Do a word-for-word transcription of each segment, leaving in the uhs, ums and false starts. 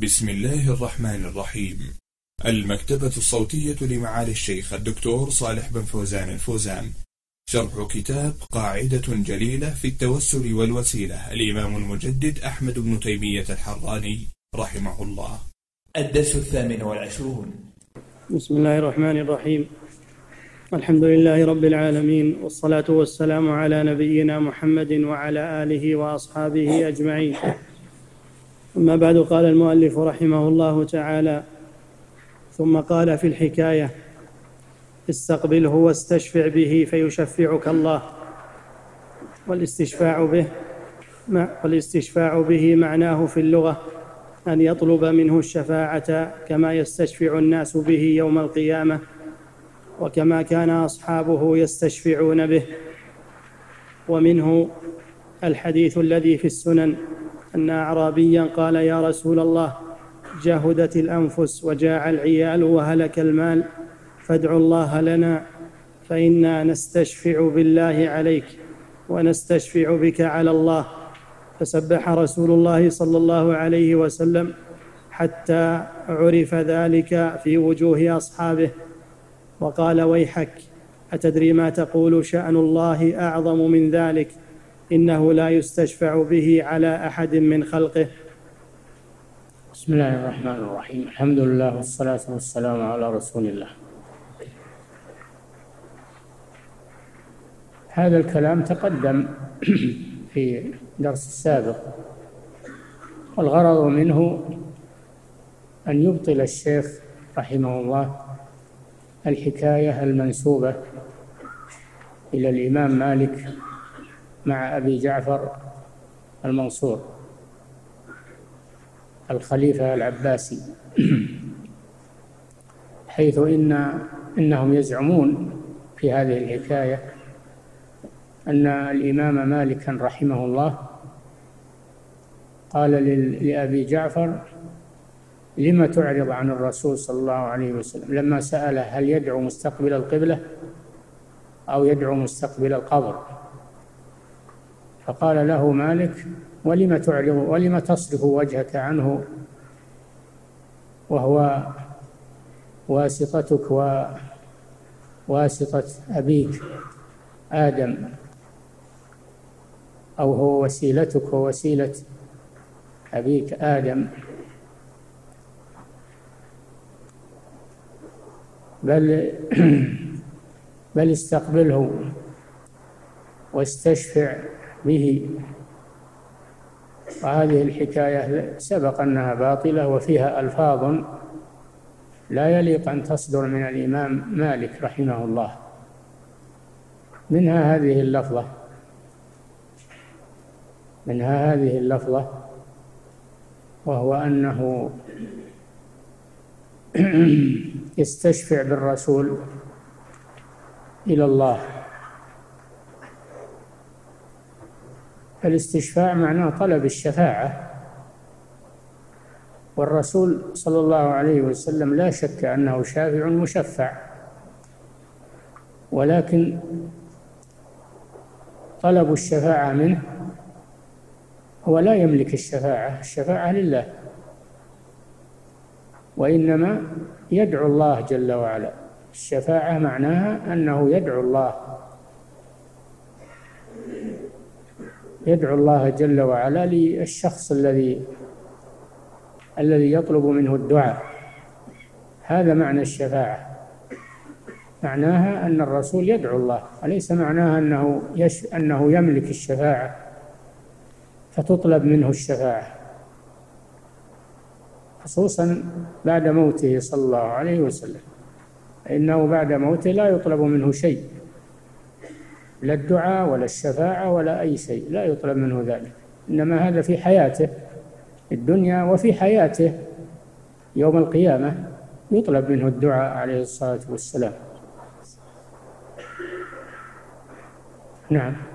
بسم الله الرحمن الرحيم. المكتبة الصوتية لمعالي الشيخ الدكتور صالح بن فوزان الفوزان، شرح كتاب قاعدة جليلة في التوسل والوسيلة، الإمام المجدد أحمد بن تيمية الحراني رحمه الله. الدرس الثامن والعشرون. بسم الله الرحمن الرحيم. الحمد لله رب العالمين، والصلاة والسلام على نبينا محمد وعلى آله وأصحابه أجمعين. أما بعد، قال المؤلف رحمه الله تعالى: ثم قال في الحكاية: استقبله واستشفع به فيشفعك الله. والاستشفاع به والاستشفاع به معناه في اللغة أن يطلب منه الشفاعة كما يستشفع الناس به يوم القيامة، وكما كان أصحابه يستشفعون به. ومنه الحديث الذي في السنن أن أعرابيا قال: يا رسول الله، جهدت الأنفس وجاع العيال وهلك المال، فادع الله لنا فإنا نستشفع بالله عليك ونستشفع بك على الله. فسبح رسول الله صلى الله عليه وسلم حتى عرف ذلك في وجوه أصحابه، وقال: ويحك، أتدري ما تقول؟ شأن الله أعظم من ذلك، إنه لا يستشفع به على أحد من خلقه. بسم الله الرحمن الرحيم. الحمد لله والصلاة والسلام على رسول الله. هذا الكلام تقدم في درس السابق، والغرض منه أن يبطل الشيخ رحمه الله الحكاية المنسوبة إلى الإمام مالك مع أبي جعفر المنصور الخليفة العباسي، حيث إن إنهم يزعمون في هذه الحكاية أن الإمام مالك رحمه الله قال لأبي جعفر: لما تعرض عن الرسول صلى الله عليه وسلم، لما سأله هل يدعو مستقبل القبلة أو يدعو مستقبل القبر، فقال له مالك: ولم تعرض ولم تصرف وجهك عنه وهو واسطتك وواسطة أبيك آدم، أو هو وسيلتك ووسيلة أبيك آدم، بل بل استقبله واستشفع به. وهذه الحكاية سبق أنها باطلة وفيها ألفاظ لا يليق أن تصدر من الإمام مالك رحمه الله، منها هذه اللفظة منها هذه اللفظة وهو أنه يستشفع بالرسول إلى الله. الاستشفاع معناه طلب الشفاعة، والرسول صلى الله عليه وسلم لا شك أنه شافع مشفع، ولكن طلب الشفاعة منه هو لا يملك الشفاعة، الشفاعة لله، وإنما يدعو الله جل وعلا. الشفاعة معناها أنه يدعو الله يدعو الله جل وعلا للشخص الذي الذي يطلب منه الدعاء. هذا معنى الشفاعة، معناها أن الرسول يدعو الله، وليس معناها أنه يش أنه يملك الشفاعة فتطلب منه الشفاعة، خصوصا بعد موته صلى الله عليه وسلم، إنه بعد موته لا يطلب منه شيء، لا الدعاء ولا الشفاعة ولا أي شيء، لا يطلب منه ذلك، إنما هذا في حياته الدنيا، وفي حياته يوم القيامة يطلب منه الدعاء عليه الصلاة والسلام. نعم.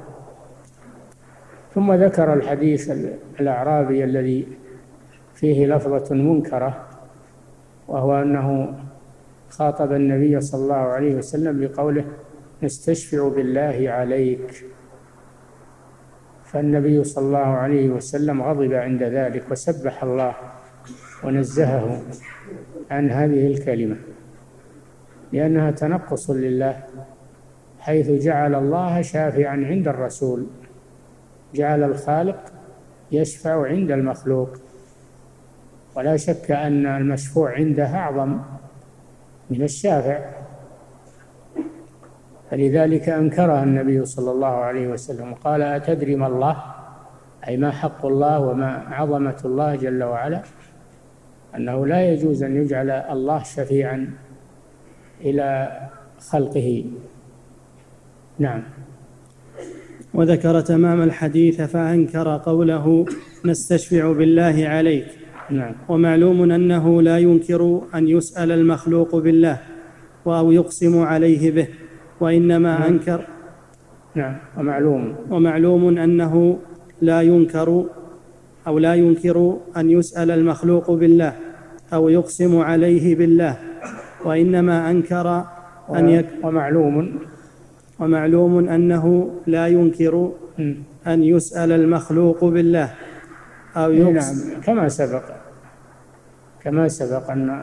ثم ذكر الحديث الأعرابي الذي فيه لفظة منكرة، وهو أنه خاطب النبي صلى الله عليه وسلم بقوله: نستشفع بالله عليك. فالنبي صلى الله عليه وسلم غضب عند ذلك وسبح الله ونزهه عن هذه الكلمة، لأنها تنقص لله، حيث جعل الله شافعا عند الرسول، جعل الخالق يشفع عند المخلوق، ولا شك أن المشفوع عنده أعظم من الشافع، فلذلك أنكرها النبي صلى الله عليه وسلم قال: أتدري ما الله؟ أي ما حق الله وما عظمة الله جل وعلا، أنه لا يجوز أن يجعل الله شفيعا إلى خلقه. نعم. وذكر تمام الحديث فأنكر قوله: نستشفع بالله عليك. نعم. ومعلوم أنه لا ينكر أن يسأل المخلوق بالله أو يقسم عليه به، وإنما نعم. أنكر. نعم. ومعلوم ومعلوم أنه لا ينكر أو لا ينكر أن يسأل المخلوق بالله أو يقسم عليه بالله، وإنما أنكر أن يك ومعلوم ومعلوم أنه لا ينكر أن يسأل المخلوق بالله أو يقسم. نعم. كما سبق كما سبق أن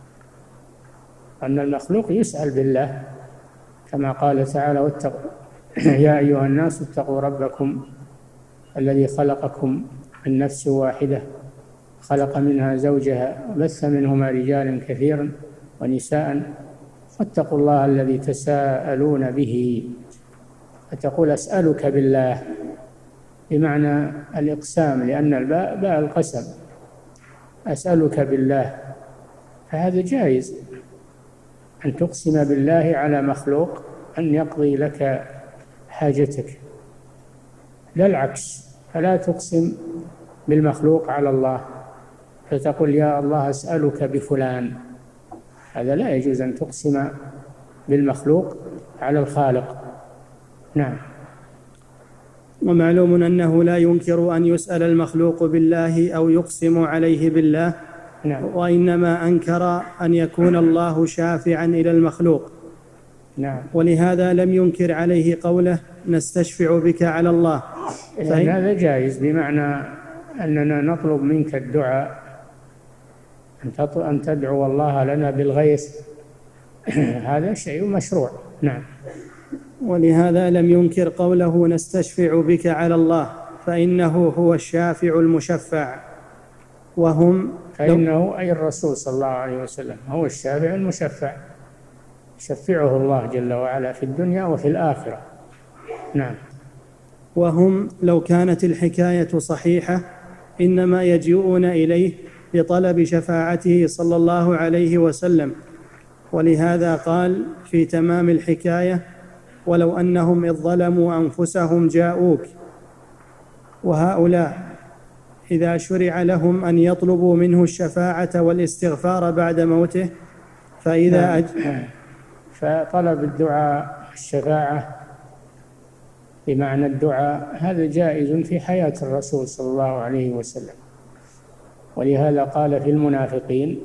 أن المخلوق يسأل بالله، كما قال تعالى: واتقوا يا أيها الناس اتقوا ربكم الذي خلقكم من نفس واحدة خلق منها زوجها بث منهما رجالا كثيرا ونساء واتقوا الله الذي تساءلون به. فتقول: أسألك بالله، بمعنى الإقسام، لأن الباء باء القسم، أسألك بالله، فهذا جائز أن تقسم بالله على مخلوق أن يقضي لك حاجتك، لا العكس، فلا تقسم بالمخلوق على الله فتقول: يا الله أسألك بفلان، هذا لا يجوز أن تقسم بالمخلوق على الخالق. نعم. ومعلوم أنه لا ينكر أن يسأل المخلوق بالله أو يقسم عليه بالله. نعم. وإنما أنكر أن يكون الله شافعا إلى المخلوق. نعم. ولهذا لم ينكر عليه قوله: نستشفع بك على الله. فإن هذا جائز، بمعنى أننا نطلب منك الدعاء، أن تدعو الله لنا بالغيث، هذا شيء مشروع. نعم. ولهذا لم ينكر قوله: نستشفع بك على الله، فإنه هو الشافع المشفع، وهم فإنه أي الرسول صلى الله عليه وسلم هو الشافع المشفع، يشفعه الله جل وعلا في الدنيا وفي الآخرة. نعم. وهم لو كانت الحكاية صحيحة إنما يجيئون إليه لطلب شفاعته صلى الله عليه وسلم، ولهذا قال في تمام الحكاية: ولو أنهم إذ ظلموا أنفسهم جاءوك. وهؤلاء إذا شرع لهم أن يطلبوا منه الشفاعة والاستغفار بعد موته فإذا أج... فطلب الدعاء الشفاعة بمعنى الدعاء هذا جائز في حياة الرسول صلى الله عليه وسلم، ولهذا قال في المنافقين: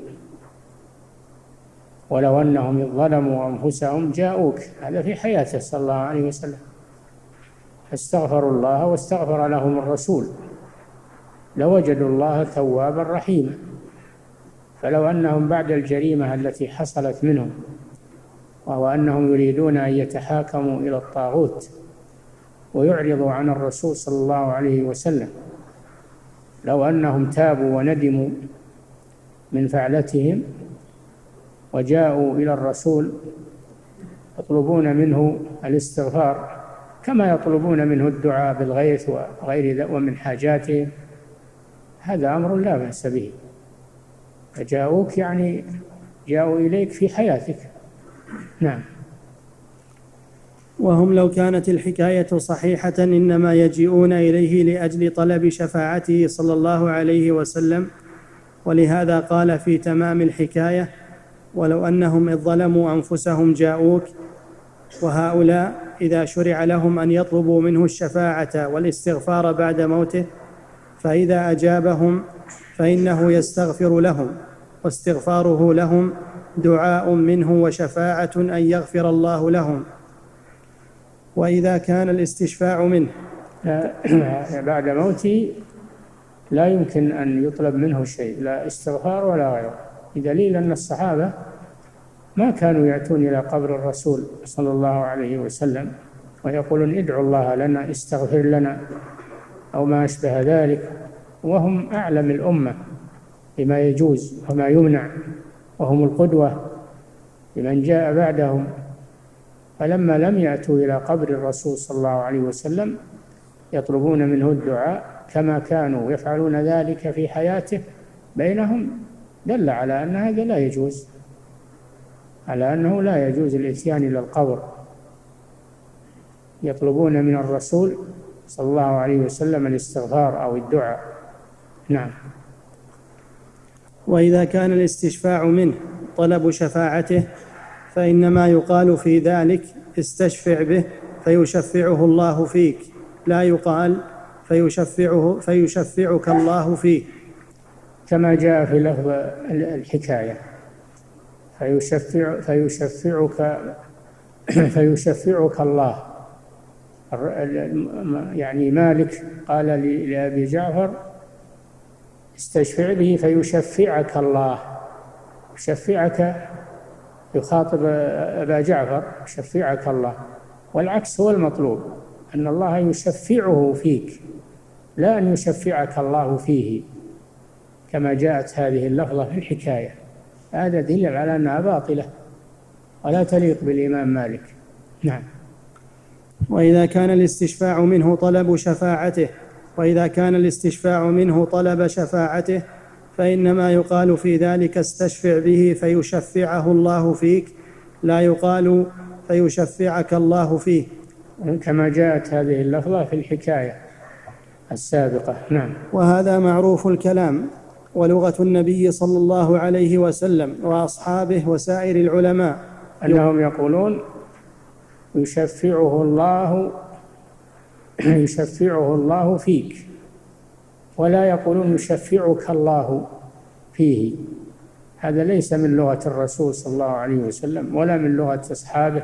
ولو أنهم إذ ظلموا أنفسهم جاءوك، هذا في حياته صلى الله عليه وسلم، فاستغفروا الله واستغفر لهم الرسول لوجدوا الله توابا رحيما. فلو أنهم بعد الجريمة التي حصلت منهم، وهو أنهم يريدون أن يتحاكموا إلى الطاغوت ويعرضوا عن الرسول صلى الله عليه وسلم، لو أنهم تابوا وندموا من فعلتهم وجاءوا إلى الرسول يطلبون منه الاستغفار كما يطلبون منه الدعاء بالغيث وغير ذلك ومن حاجاتهم، هذا أمر لا بأس به. فجاءوك يعني جاءوا إليك في حياتك. نعم. وهم لو كانت الحكاية صحيحة إنما يجيئون إليه لأجل طلب شفاعته صلى الله عليه وسلم، ولهذا قال في تمام الحكاية: ولو أنهم إذ ظلموا أنفسهم جاءوك. وهؤلاء إذا شرع لهم أن يطلبوا منه الشفاعة والاستغفار بعد موته فإذا أجابهم فإنه يستغفر لهم، واستغفاره لهم دعاء منه وشفاعة أن يغفر الله لهم. وإذا كان الاستشفاع منه بعد موته لا يمكن أن يطلب منه شيء، لا استغفار ولا غيره، بدليل أن الصحابة ما كانوا يأتون إلى قبر الرسول صلى الله عليه وسلم ويقولون ادعوا الله لنا، استغفر لنا، أو ما أشبه ذلك، وهم أعلم الأمة بما يجوز وما يمنع، وهم القدوة لمن جاء بعدهم. فلما لم يأتوا إلى قبر الرسول صلى الله عليه وسلم يطلبون منه الدعاء كما كانوا يفعلون ذلك في حياته بينهم، دل على أن هذا لا يجوز، على أنه لا يجوز الإتيان إلى القبر. يطلبون من الرسول صلى الله عليه وسلم الاستغفار أو الدعاء. نعم. وإذا كان الاستشفاع منه طلب شفاعته فإنما يقال في ذلك استشفع به فيشفعه الله فيك، لا يقال فيشفعه فيشفعك الله فيه، كما جاء في لفظ الحكاية فيشفع فيشفعك فيشفعك الله. يعني مالك قال لأبي جعفر استشفع به فيشفعك الله، يشفعك يخاطب أبا جعفر يشفعك الله، والعكس هو المطلوب، أن الله يشفعه فيك لا أن يشفعك الله فيه، كما جاءت هذه اللفظة في الحكاية. هذا دليل على أنها باطلة ولا تليق بالإمام مالك. نعم. وإذا كان الاستشفاع منه طلب شفاعته وإذا كان الاستشفاع منه طلب شفاعته فإنما يقال في ذلك استشفع به فيشفعه الله فيك، لا يقال فيشفعك الله فيه، كما جاءت هذه اللفظة في الحكاية السابقة. نعم. وهذا معروف الكلام، ولغة النبي صلى الله عليه وسلم وأصحابه وسائر العلماء أنهم يقولون يشفعه الله يشفعه الله فيك، ولا يقولون يشفعك الله فيه. هذا ليس من لغة الرسول صلى الله عليه وسلم ولا من لغة أصحابه.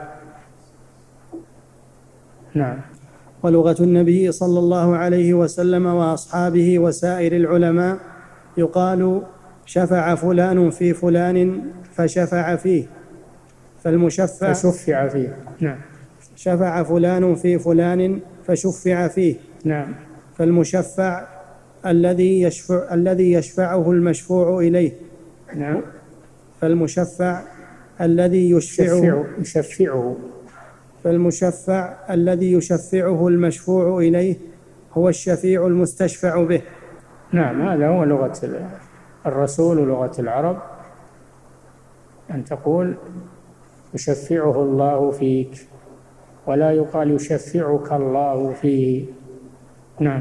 نعم. ولغة النبي صلى الله عليه وسلم وأصحابه وسائر العلماء يقال شفع فلان في فلان فشفع فيه، فالمشفع فشفع فيه. نعم. شفع فلان في فلان فشفع فيه. نعم. فالمشفع الذي يشفع الذي يشفعه المشفوع إليه. نعم. فالمشفع الذي يشفعه يشفعه فالمشفع الذي يشفعه المشفوع إليه هو الشفيع المستشفع به. نعم. هذا هو لغة الرسول ولغة العرب، أن تقول يشفعه الله فيك، ولا يقال يشفعك الله فيه. نعم.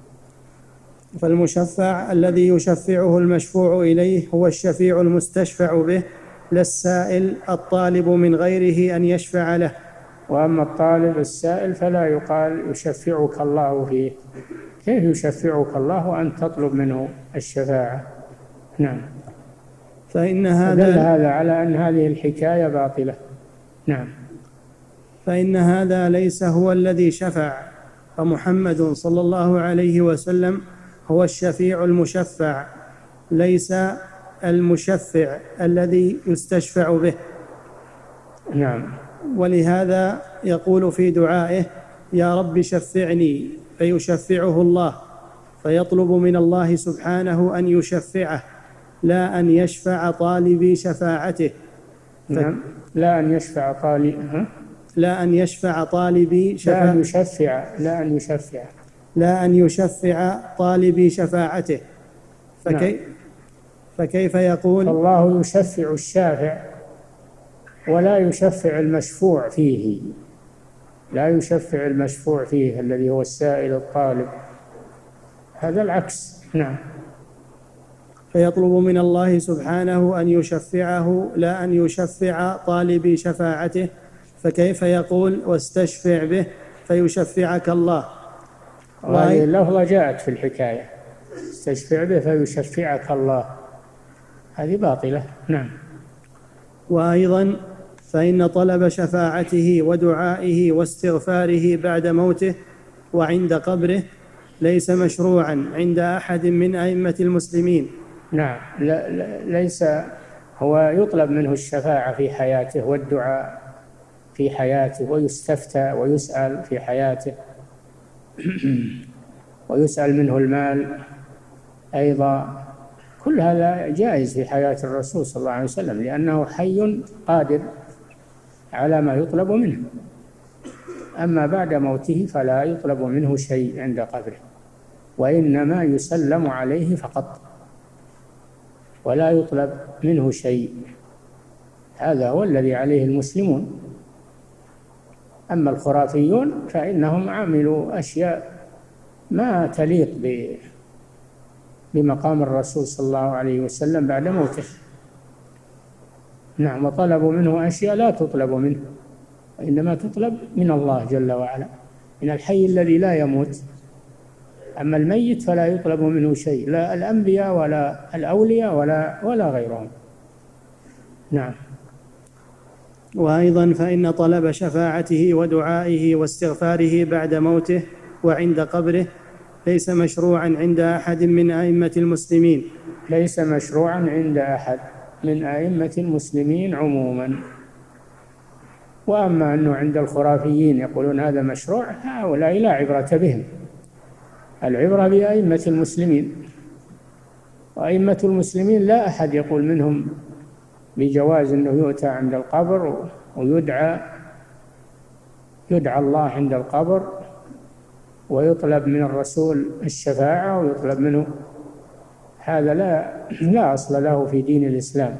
فالمشفع الذي يشفعه المشفوع إليه هو الشفيع المستشفع به، لا السائل الطالب من غيره أن يشفع له. وأما الطالب السائل فلا يقال يشفعك الله فيه. كيف يشفعك الله وأنت تطلب منه الشفاعة؟ نعم. فإن هذا دل هذا على أن هذه الحكاية باطلة. نعم. فإن هذا ليس هو الذي شفع، فمحمد صلى الله عليه وسلم هو الشفيع المشفع، ليس المشفع الذي يستشفع به. نعم. ولهذا يقول في دعائه يا رب شفعني، فيشفعه الله، فيطلب من الله سبحانه أن يشفعه لا أن يشفع طالبي شفاعته. نعم. لا أن يشفع طالب لا أن يشفع طالبي شفاعته لا أن يشفع لا أن يشفع لا أن يشفع طالبي شفاعته. فكي نعم. فكيف يقول فالله يشفع الشافع ولا يشفع المشفوع فيه، لا يشفع المشفوع فيه الذي هو السائل الطالب، هذا العكس. نعم. فيطلب من الله سبحانه أن يشفعه لا أن يشفع طالبي شفاعته، فكيف يقول واستشفع به فيشفعك الله؟ وهذه اللفظة جاءت في الحكاية استشفع به فيشفعك الله، هذه باطلة. نعم. وأيضا فإن طلب شفاعته ودعائه واستغفاره بعد موته وعند قبره ليس مشروعا عند أحد من أئمة المسلمين. نعم، لا لا ليس هو يطلب منه الشفاعة في حياته والدعاء في حياته، ويستفتى ويسأل في حياته ويسأل منه المال أيضا. كل هذا جائز في حياة الرسول صلى الله عليه وسلم، لأنه حي قادر على ما يطلب منه. أما بعد موته فلا يطلب منه شيء عند قبره، وإنما يسلم عليه فقط ولا يطلب منه شيء. هذا هو الذي عليه المسلمون. أما الخرافيون فإنهم عملوا أشياء ما تليق بمقام الرسول صلى الله عليه وسلم بعد موته. نعم، وطلبوا منه أشياء لا تطلب منه، وإنما تطلب من الله جل وعلا، من الحي الذي لا يموت. أما الميت فلا يطلب منه شيء، لا الأنبياء ولا الأولياء ولا ولا غيرهم. نعم. وأيضا فإن طلب شفاعته ودعائه واستغفاره بعد موته وعند قبره ليس مشروعا عند أحد من أئمة المسلمين. ليس مشروعا عند أحد من أئمة المسلمين عموما. وأما أنه عند الخرافيين يقولون هذا مشروع، هؤلاء لا عبرة بهم، العبرة بأئمة المسلمين. وأئمة المسلمين لا أحد يقول منهم بجواز أنه يؤتى عند القبر ويدعى يدعى الله عند القبر ويطلب من الرسول الشفاعة ويطلب منه. هذا لا لا أصل له في دين الإسلام.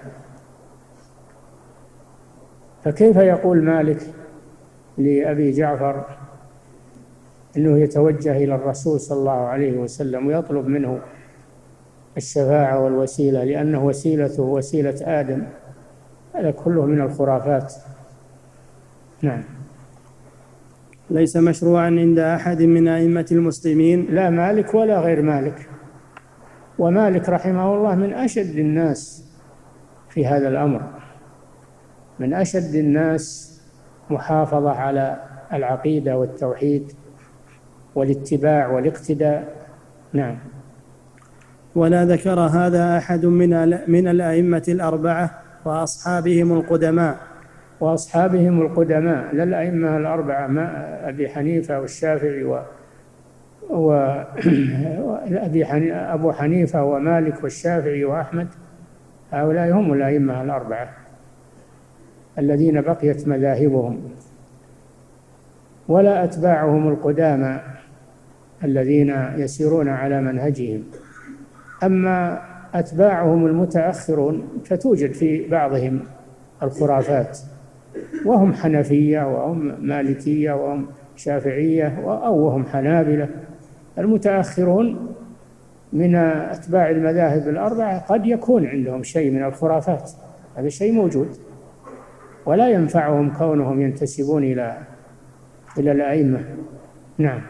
فكيف يقول مالك لأبي جعفر أنه يتوجه إلى الرسول صلى الله عليه وسلم ويطلب منه الشفاعة والوسيلة لأنه وسيلته وسيلة آدم؟ هذا كله من الخرافات. نعم. ليس مشروعا عند أحد من أئمة المسلمين، لا مالك ولا غير مالك. ومالك رحمه الله من أشد الناس في هذا الأمر، من أشد الناس محافظة على العقيدة والتوحيد والاتباع والاقتداء. نعم. ولا ذكر هذا أحد من من الأئمة الأربعة وأصحابهم القدماء. وأصحابهم القدماء لا الأئمة الأربعة، ما أبي حنيفة والشافعي و وأبي حنيفة أبو حنيفة ومالك والشافعي وأحمد، هؤلاء هم الأئمة الأربعة الذين بقيت مذاهبهم. ولا أتباعهم القدامى الذين يسيرون على منهجهم. أما أتباعهم المتأخرون فتوجد في بعضهم الخرافات، وهم حنفية وهم مالكية وهم شافعية أو وهم حنابلة. المتأخرون من أتباع المذاهب الأربعة قد يكون عندهم شيء من الخرافات، هذا شيء موجود، ولا ينفعهم كونهم ينتسبون إلى إلى الأئمة. نعم.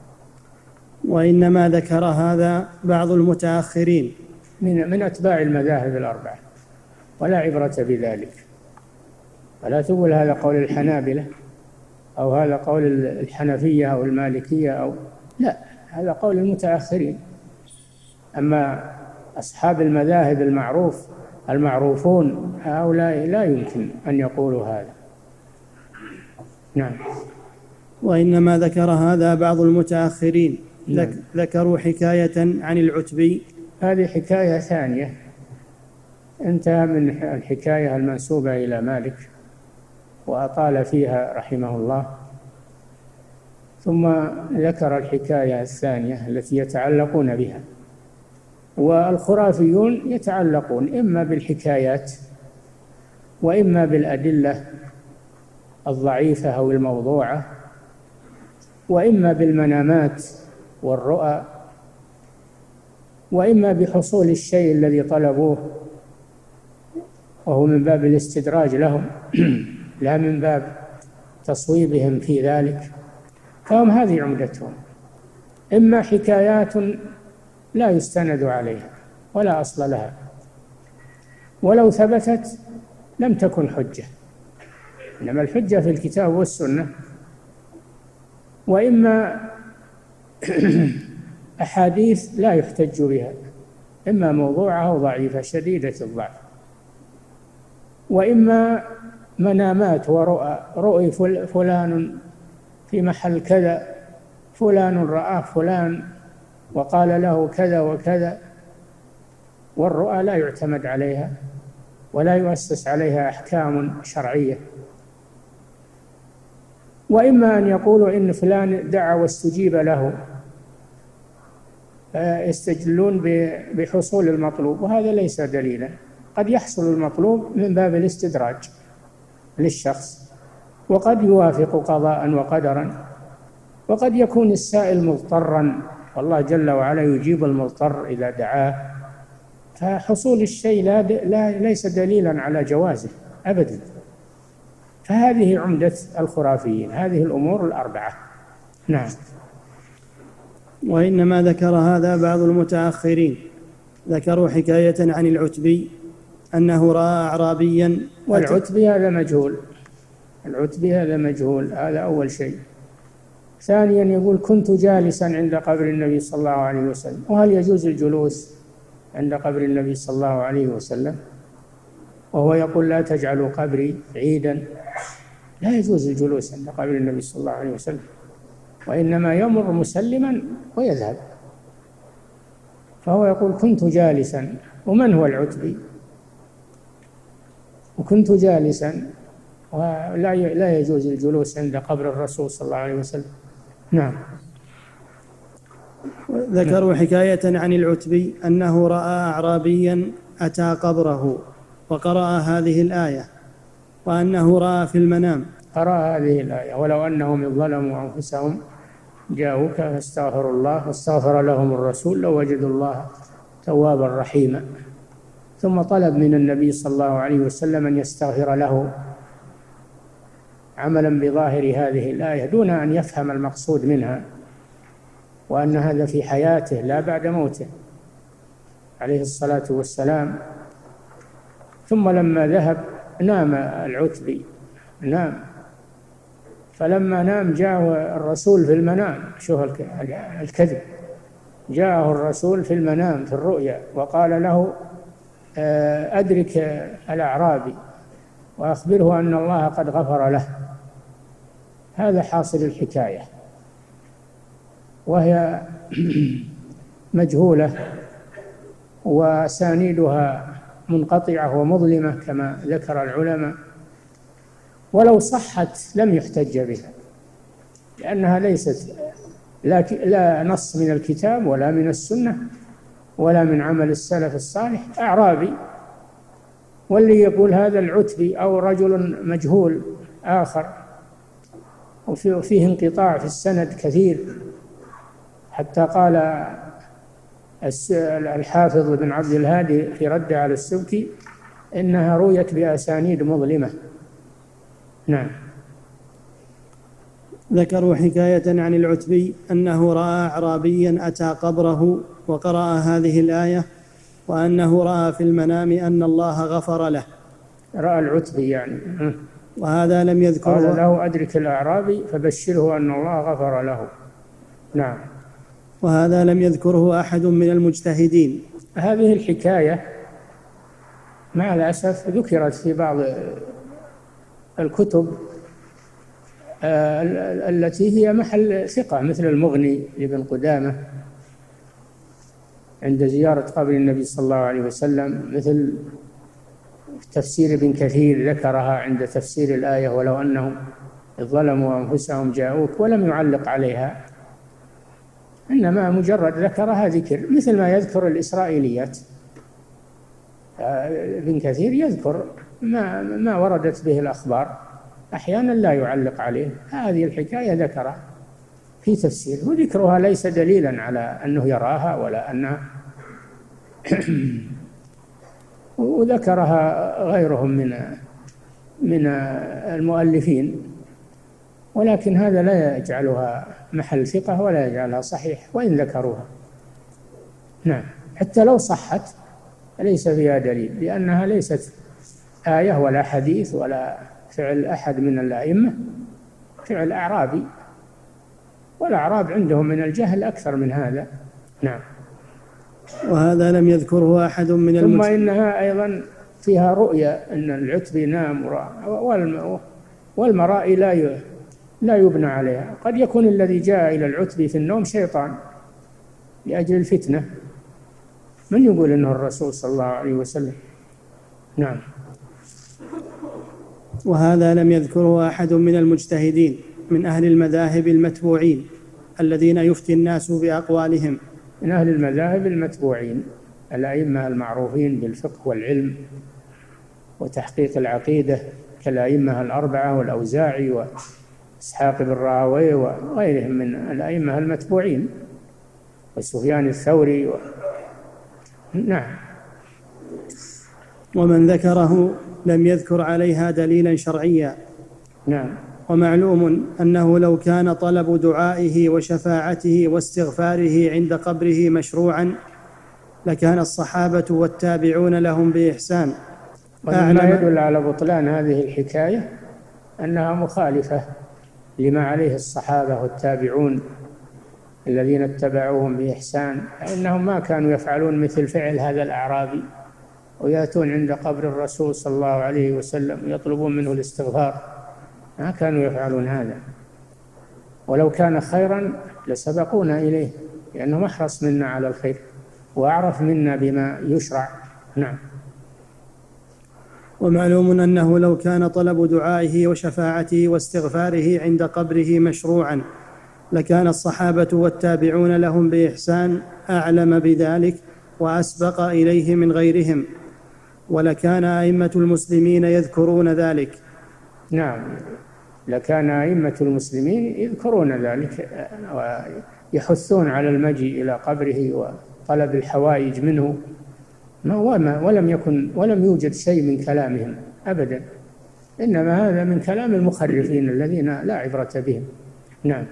وإنما ذكر هذا بعض المتأخرين من من أتباع المذاهب الأربعة، ولا عبرة بذلك. ولا تقول هذا قول الحنابلة أو هذا قول الحنفية أو المالكية أو لا، هذا قول المتأخرين. أما أصحاب المذاهب المعروف المعروفون هؤلاء لا يمكن أن يقولوا هذا. نعم. وإنما ذكر هذا بعض المتأخرين. نعم. ذكروا حكاية عن العتبي. هذه حكاية ثانية، انتهى من الحكاية المنسوبة إلى مالك وأطال فيها رحمه الله، ثم ذكر الحكاية الثانية التي يتعلقون بها. والخرافيون يتعلقون إما بالحكايات وإما بالأدلة الضعيفة أو الموضوعة، وإما بالمنامات والرؤى، وإما بحصول الشيء الذي طلبوه، وهو من باب الاستدراج لهم لا من باب تصويبهم في ذلك. فهم هذه عمدتهم، إما حكايات لا يستند عليها ولا أصل لها، ولو ثبتت لم تكن حجة، إنما الحجة في الكتاب والسنة. وإما أحاديث لا يحتج بها، إما موضوعة أو ضعيفة شديدة الضعف، وإما منامات ورؤى، رؤي فلان في محل كذا، فلان رآه فلان وقال له كذا وكذا، والرؤى لا يعتمد عليها ولا يؤسس عليها أحكام شرعية. وإما أن يقولوا إن فلان دعا واستجيب له، يستدلون بحصول المطلوب، وهذا ليس دليلا. قد يحصل المطلوب من باب الاستدراج للشخص، وقد يوافق قضاء وقدرا، وقد يكون السائل مضطرا، والله جل وعلا يجيب المضطر إذا دعاه، فحصول الشيء لا, لا ليس دليلا على جوازه أبدا. فهذه عمدة الخرافيين، هذه الأمور الأربعة. نعم. وإنما ذكر هذا بعض المتأخرين، ذكروا حكاية عن العتبي أنه رأى أعرابيا، والعتبي هذا مجهول، العتبي هذا مجهول، هذا أول شيء. ثانيا يقول كنت جالسا عند قبر النبي صلى الله عليه وسلم، وهل يجوز الجلوس عند قبر النبي صلى الله عليه وسلم؟ وهو يقول لا تجعلوا قبري عيدا، لا يجوز الجلوس عند قبر النبي صلى الله عليه وسلم، وإنما يمر مسلما ويذهب. فهو يقول كنت جالسا، ومن هو العتبي؟ وكنت جالسا، ولا لا يجوز الجلوس عند قبر الرسول صلى الله عليه وسلم. نعم. ذكروا حكاية عن العتبي أنه رأى أعرابيا أتى قبره وقرأ هذه الآية، وأنه رأى في المنام، قرأ هذه الآية ولو أنهم ظلموا أنفسهم جاءوك فاستغفروا الله واستغفر لهم الرسول لوجدوا الله توابا رحيما، ثم طلب من النبي صلى الله عليه وسلم أن يستغفر له عملا بظاهر هذه الآية دون أن يفهم المقصود منها، وأن هذا في حياته لا بعد موته عليه الصلاة والسلام. ثم لما ذهب نام العتبي، نام، فلما نام جاءه الرسول في المنام، شوف الكذب، جاءه الرسول في المنام في الرؤيا وقال له أدرك الأعرابي وأخبره أن الله قد غفر له. هذا حاصل الحكاية، وهي مجهولة وأسانيدها منقطعة ومظلمة كما ذكر العلماء، ولو صحت لم يحتج بها، لأنها ليست لا نص من الكتاب ولا من السنة ولا من عمل السلف الصالح. أعرابي، واللي يقول هذا العتبي أو رجل مجهول آخر، وفيه انقطاع في السند كثير، حتى قال الحافظ بن عبد الهادي في رد على السبكي إنها رويت بأسانيد مظلمة. نعم. ذكروا حكاية عن العتبي أنه رأى أعرابيا أتى قبره وقرأ هذه الآية، وأنه رأى في المنام أن الله غفر له. رأى العتبي يعني، وهذا لم يذكره، قال له أدرك الأعرابي فبشره أن الله غفر له. نعم. وهذا لم يذكره أحد من المجتهدين. هذه الحكاية مع الأسف ذكرت في بعض الكتب التي هي محل ثقة، مثل المغني لابن قدامة عند زيارة قبر النبي صلى الله عليه وسلم، مثل تفسير ابن كثير ذكرها عند تفسير الآية ولو أنهم ظلموا أنفسهم جاءوك، ولم يعلق عليها، إنما مجرد ذكرها ذكر، مثل ما يذكر الإسرائيليات. ابن كثير يذكر ما ما وردت به الأخبار، أحيانا لا يعلق عليه. هذه الحكاية ذكرها في تفسير، وذكرها ليس دليلا على أنه يراها ولا أنه وذكرها غيرهم من من المؤلفين، ولكن هذا لا يجعلها محل ثقة ولا يجعلها صحيح وإن ذكروها. نعم. حتى لو صحت ليس فيها دليل، لأنها ليست آية ولا حديث ولا فعل أحد من الأئمة، فعل أعرابي، والأعراب عندهم من الجهل أكثر من هذا. نعم. وهذا لم يذكره أحد من ثم المجتهدين. إنها أيضا فيها رؤية أن العتبي نام والمرائي لا لا يبنى عليها. قد يكون الذي جاء إلى العتبي في النوم شيطان لأجل الفتنة، من يقول إنه الرسول صلى الله عليه وسلم؟ نعم. وهذا لم يذكره أحد من المجتهدين من أهل المذاهب المتبوعين الذين يفتي الناس بأقوالهم. من أهل المذاهب المتبوعين الأئمة المعروفين بالفقه والعلم وتحقيق العقيدة كالأئمة الأربعة والأوزاعي وإسحاق بن راهويه وغيرهم من الأئمة المتبوعين وسفيان الثوري و... نعم. ومن ذكره لم يذكر عليها دليلا شرعيا. نعم. ومعلوم أنه لو كان طلب دعائه وشفاعته واستغفاره عند قبره مشروعا لكان الصحابة والتابعون لهم بإحسان. ومما يدل على بطلان هذه الحكاية أنها مخالفة لما عليه الصحابة والتابعون الذين اتبعوهم بإحسان، فإنهم ما كانوا يفعلون مثل فعل هذا الأعرابي ويأتون عند قبر الرسول صلى الله عليه وسلم يطلبون منه الاستغفار، ما كانوا يفعلون هذا. ولو كان خيرا لسبقونا إليه لأنهم أحرص منا على الخير وأعرف منا بما يشرع. نعم. ومعلوم أنه لو كان طلب دعائه وشفاعته واستغفاره عند قبره مشروعا لكان الصحابة والتابعون لهم بإحسان أعلم بذلك وأسبق إليه من غيرهم، ولكان أئمة المسلمين يذكرون ذلك. نعم، لكان أئمة المسلمين يذكرون ذلك ويحثون على المجيء إلى قبره وطلب الحوائج منه، ولم يكن ولم يوجد شيء من كلامهم أبدا، إنما هذا من كلام المخرفين الذين لا عبرة بهم. نعم.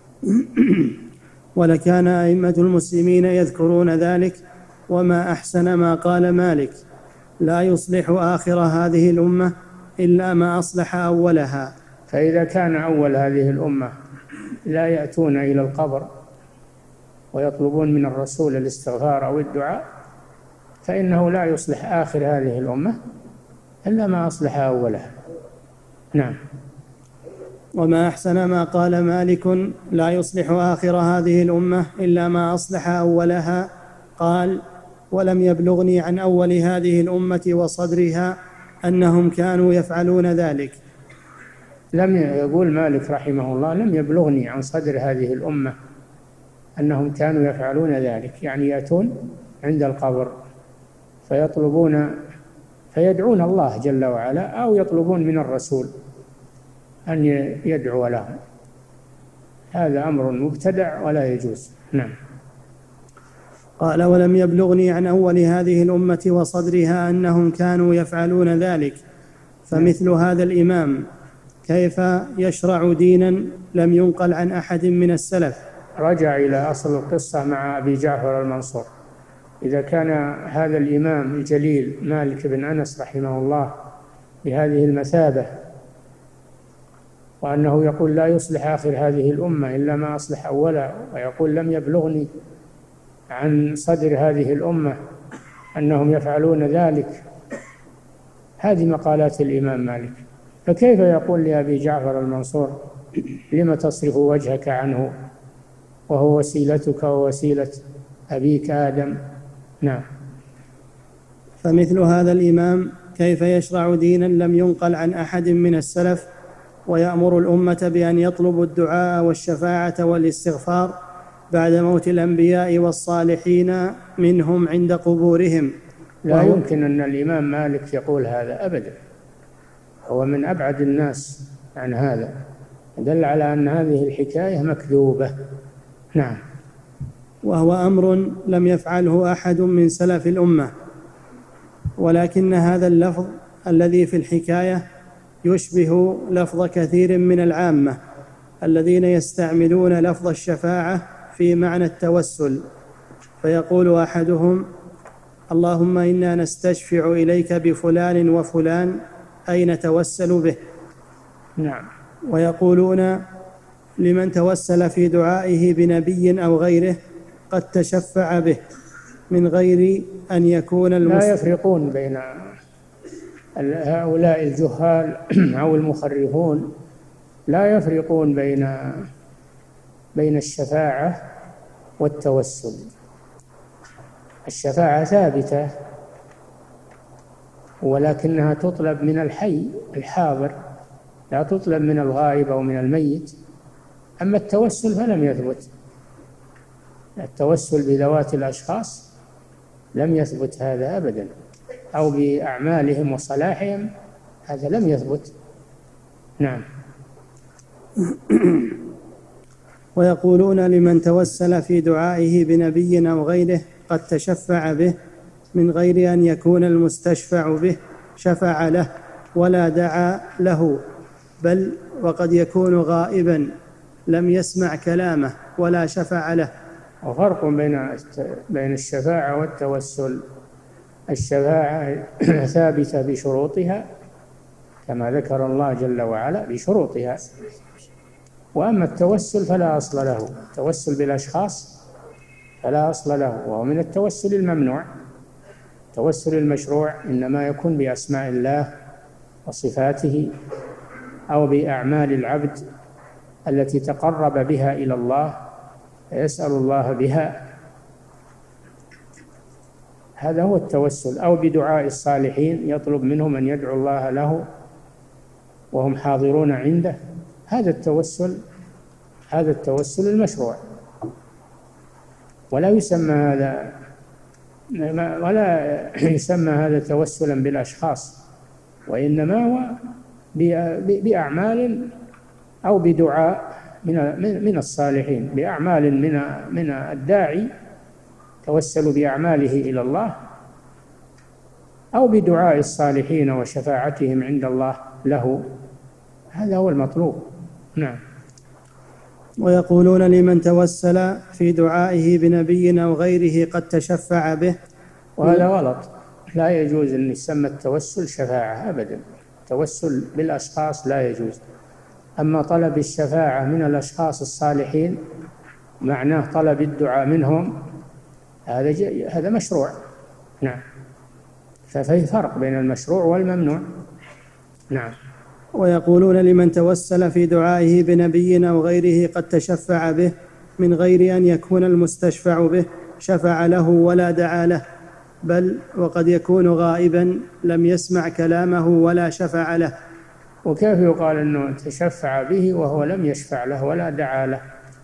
ولكان أئمة المسلمين يذكرون ذلك. وما أحسن ما قال مالك: لا يصلح آخر هذه الأمة إلا ما أصلح أولها. فإذا كان أول هذه الأمة لا يأتون إلى القبر ويطلبون من الرسول الاستغفار أو الدعاء، فإنه لا يصلح آخر هذه الأمة إلا ما أصلح أولها. نعم. وما أحسن ما قال مالك: لا يصلح آخر هذه الأمة إلا ما أصلح أولها. قال: ولم يبلغني عن أول هذه الأمة وصدرها أنهم كانوا يفعلون ذلك. لم يقول مالك رحمه الله: لم يبلغني عن صدر هذه الأمة أنهم كانوا يفعلون ذلك، يعني يأتون عند القبر فيطلبون فيدعون الله جل وعلا أو يطلبون من الرسول أن يدعو لهم. هذا أمر مبتدع ولا يجوز. نعم. قال: ولم يبلغني عن أول هذه الأمة وصدرها أنهم كانوا يفعلون ذلك. فمثل هذا الإمام كيف يشرع دينا لم ينقل عن أحد من السلف؟ رجع إلى أصل القصة مع أبي جعفر المنصور. إذا كان هذا الإمام الجليل مالك بن أنس رحمه الله بهذه المثابة، وأنه يقول لا يصلح آخر هذه الأمة إلا ما أصلح أولها، ويقول لم يبلغني عن صدر هذه الأمة أنهم يفعلون ذلك، هذه مقالات الإمام مالك، فكيف يقول لأبي جعفر المنصور: لم تصرف وجهك عنه وهو وسيلتك ووسيلة أبيك آدم؟ نعم. فمثل هذا الإمام كيف يشرع دينا لم ينقل عن أحد من السلف ويأمر الأمة بأن يطلبوا الدعاء والشفاعة والاستغفار بعد موت الأنبياء والصالحين منهم عند قبورهم؟ لا يمكن أن الإمام مالك يقول هذا أبدا، هو من أبعد الناس عن هذا، دل على أن هذه الحكاية مكذوبة. نعم. وهو أمر لم يفعله أحد من سلف الأمة، ولكن هذا اللفظ الذي في الحكاية يشبه لفظ كثير من العامة الذين يستعملون لفظ الشفاعة في معنى التوسل، فيقول أحدهم: اللهم إنا نستشفع إليك بفلان وفلان أي نتوسل به. نعم. ويقولون لمن توسل في دعائه بنبي أو غيره: قد تشفع به من غير أن يكون المستشفع. لا يفرقون بين هؤلاء الجهال أو المخرفون، لا يفرقون بين بين الشفاعة والتوسل. الشفاعة ثابتة ولكنها تطلب من الحي الحاضر، لا تطلب من الغائب أو من الميت. أما التوسل فلم يثبت، التوسل بذوات الأشخاص لم يثبت هذا أبدا، أو بأعمالهم وصلاحهم، هذا لم يثبت. نعم. ويقولون لمن توسل في دعائه بنبي أو غيره قد تشفع به من غير أن يكون المستشفع به شفع له ولا دعا له، بل وقد يكون غائبا لم يسمع كلامه ولا شفع له. وفرق بين بين الشفاعة والتوسل. الشفاعة ثابتة بشروطها كما ذكر الله جل وعلا بشروطها، وأما التوسل فلا أصل له. التوسل بالأشخاص فلا أصل له، وهو من التوسل الممنوع. التوسل المشروع إنما يكون بأسماء الله وصفاته أو بأعمال العبد التي تقرب بها إلى الله يسأل الله بها، هذا هو التوسل. أو بدعاء الصالحين يطلب منهم أن يدعو الله له وهم حاضرون عنده، هذا التوسل هذا التوسل المشروع. ولا يسمى هذا ولا يسمى هذا توسلا بالأشخاص، وإنما هو بأعمال أو بدعاء من من الصالحين، بأعمال من من الداعي توسل بأعماله إلى الله، أو بدعاء الصالحين وشفاعتهم عند الله له، هذا هو المطلوب. نعم. ويقولون لمن توسل في دعائه بنبي أو غيره قد تشفع به، وهذا غلط. لا يجوز أن يسمى التوسل شفاعة أبدا. التوسل بالأشخاص لا يجوز. أما طلب الشفاعة من الأشخاص الصالحين معناه طلب الدعاء منهم، هذا هذا مشروع. نعم. ففي فرق بين المشروع والممنوع. نعم. ويقولون لمن توسل في دعائه بنبي أو غيره قد تشفع به من غير أن يكون المستشفع به شفع له ولا دعا له، بل وقد يكون غائبا لم يسمع كلامه ولا شفع له. وكيف يقال أنه تشفع به وهو لم يشفع له ولا دعا له؟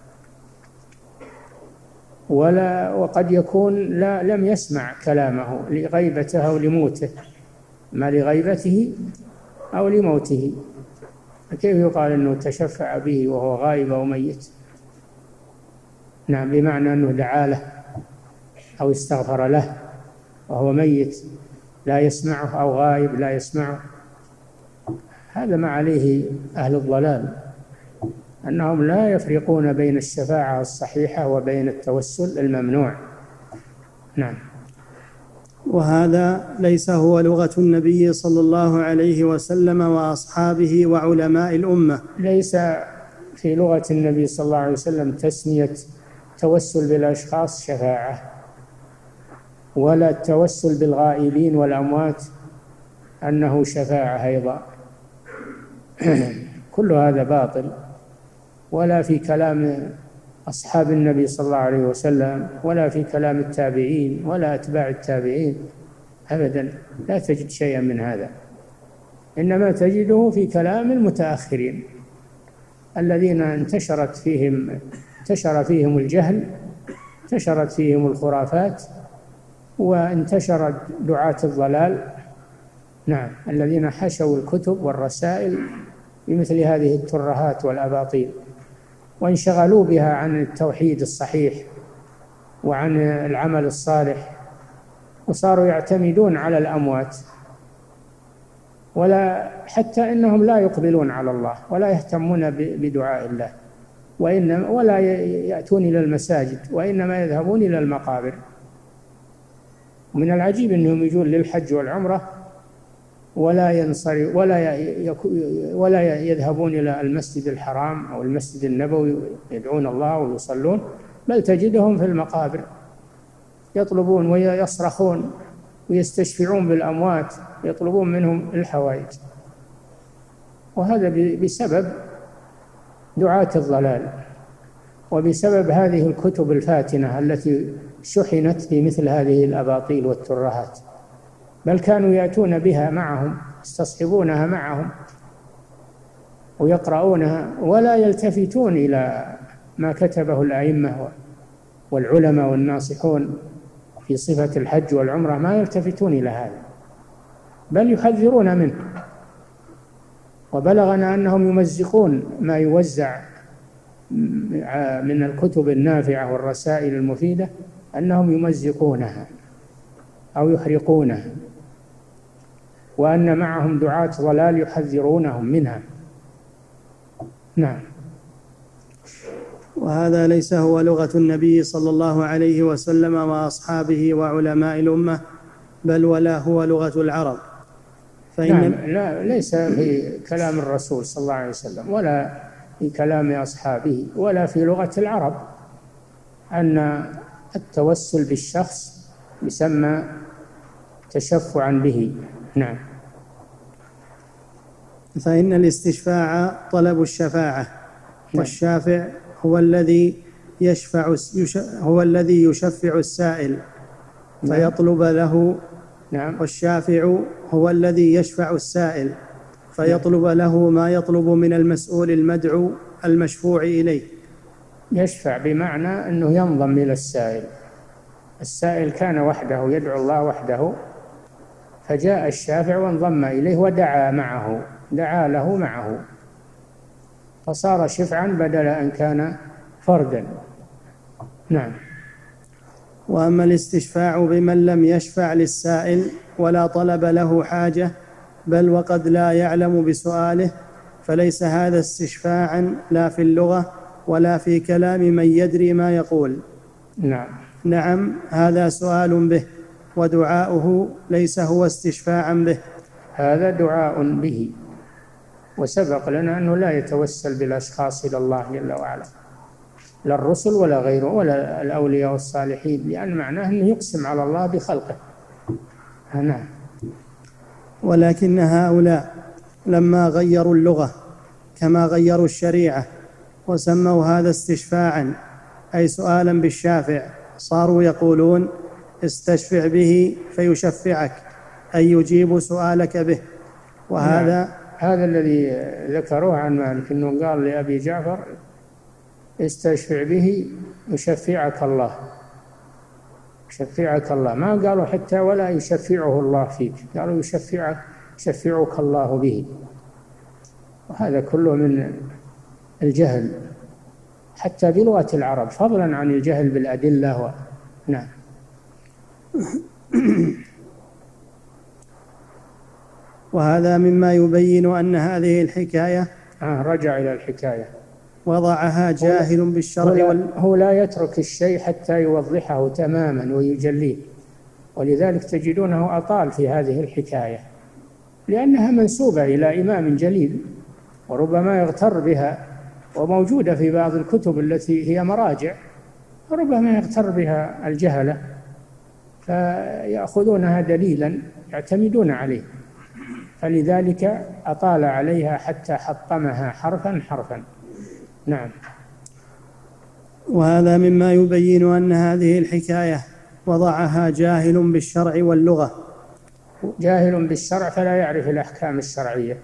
ولا وقد يكون لا لم يسمع كلامه لغيبته أو لموته، ما لغيبته أو لموته، كيف يقال أنه تشفع به وهو غائب أو ميت؟ نعم، بمعنى أنه دعا له أو استغفر له وهو ميت لا يسمعه أو غائب لا يسمعه. هذا ما عليه أهل الضلال، أنهم لا يفرقون بين الشفاعة الصحيحة وبين التوسل الممنوع. نعم. وهذا ليس هو لغة النبي صلى الله عليه وسلم وأصحابه وعلماء الأمة. ليس في لغة النبي صلى الله عليه وسلم تسمية توسل بالأشخاص شفاعة، ولا التوسل بالغائبين والأموات أنه شفاعة أيضا. كل هذا باطل، ولا في كلام أصحاب النبي صلى الله عليه وسلم، ولا في كلام التابعين ولا أتباع التابعين أبدا، لا تجد شيئا من هذا. إنما تجده في كلام المتأخرين الذين انتشرت فيهم انتشر فيهم الجهل، انتشرت فيهم الخرافات، وانتشرت دعاة الضلال. نعم، الذين حشوا الكتب والرسائل بمثل هذه الترهات والأباطيل، وانشغلوا بها عن التوحيد الصحيح وعن العمل الصالح، وصاروا يعتمدون على الأموات، ولا حتى إنهم لا يقبلون على الله ولا يهتمون بدعاء الله، وإنما ولا يأتون إلى المساجد، وإنما يذهبون إلى المقابر. ومن العجيب أنهم يجون للحج والعمرة ولا ينصرف ولا ولا يذهبون إلى المسجد الحرام أو المسجد النبوي يدعون الله ويصلون، بل تجدهم في المقابر يطلبون ويصرخون ويستشفعون بالأموات، يطلبون منهم الحوائج. وهذا بسبب دعاة الضلال، وبسبب هذه الكتب الفاتنة التي شحنت بمثل هذه الأباطيل والترهات. بل كانوا يأتون بها معهم، يستصحبونها معهم ويقرؤونها، ولا يلتفتون إلى ما كتبه الأئمة والعلماء والناصحون في صفة الحج والعمرة، ما يلتفتون إلى هذا، بل يحذرون منه. وبلغنا أنهم يمزقون ما يوزع من الكتب النافعة والرسائل المفيدة، أنهم يمزقونها أو يحرقونها، وأن معهم دعاة ضلال يحذرونهم منها. نعم. وهذا ليس هو لغة النبي صلى الله عليه وسلم وأصحابه وعلماء الأمة، بل ولا هو لغة العرب. فإن نعم، لا ليس في كلام الرسول صلى الله عليه وسلم ولا في كلام أصحابه ولا في لغة العرب أن التوسل بالشخص يسمى تشفعا به. نعم. فإن الاستشفاع طلب الشفاعة، والشافع هو الذي يشفع هو الذي يشفع السائل فيطلب له. نعم. والشافع هو الذي يشفع السائل فيطلب له ما يطلب من المسؤول المدعو المشفوع إليه. يشفع بمعنى أنه ينضم إلى السائل. السائل كان وحده يدعو الله وحده، فجاء الشافع وانضم إليه ودعا معه، دعا له معه، فصار شفعا بدل أن كان فردا. نعم. وأما الاستشفاع بمن لم يشفع للسائل ولا طلب له حاجة، بل وقد لا يعلم بسؤاله، فليس هذا استشفاعا لا في اللغة ولا في كلام من يدري ما يقول. نعم. نعم، هذا سؤال به، ودعاؤه ليس هو استشفاعا به. هذا دعاء به، وسبق لنا أنه لا يتوسل بالأشخاص إلى الله جل وعلا، لا الرسل ولا غيره ولا الأولياء والصالحين، لأن معناه أنه يقسم على الله بخلقه. نعم. ولكن هؤلاء لما غيروا اللغة كما غيروا الشريعة وسموا هذا استشفاعا، أي سؤالا بالشافع، صاروا يقولون استشفع به فيشفعك، أي يجيب سؤالك به. وهذا نعم. هذا الذي ذكروه عن مالك، أنه قال لأبي جعفر استشفع به يشفعك الله، يشفعك الله، ما قالوا حتى ولا يشفعه الله فيك، قالوا يشفعك يشفعك الله به. وهذا كله من الجهل حتى بلغة العرب، فضلا عن الجهل بالأدلة. و... نعم. وهذا مما يبين أن هذه الحكاية آه رجع إلى الحكاية وضعها جاهل بالشرع هو, وال... هو لا يترك الشيء حتى يوضحه تماما ويجليه، ولذلك تجدونه أطال في هذه الحكاية، لأنها منسوبة إلى إمام جليل وربما يغتر بها، وموجودة في بعض الكتب التي هي مراجع، ربما يغتر بها الجهلة فيأخذونها دليلا يعتمدون عليه، فلذلك أطال عليها حتى حطمها حرفا حرفا. نعم. وهذا مما يبين أن هذه الحكاية وضعها جاهل بالشرع واللغة. جاهل بالشرع فلا يعرف الأحكام الشرعية،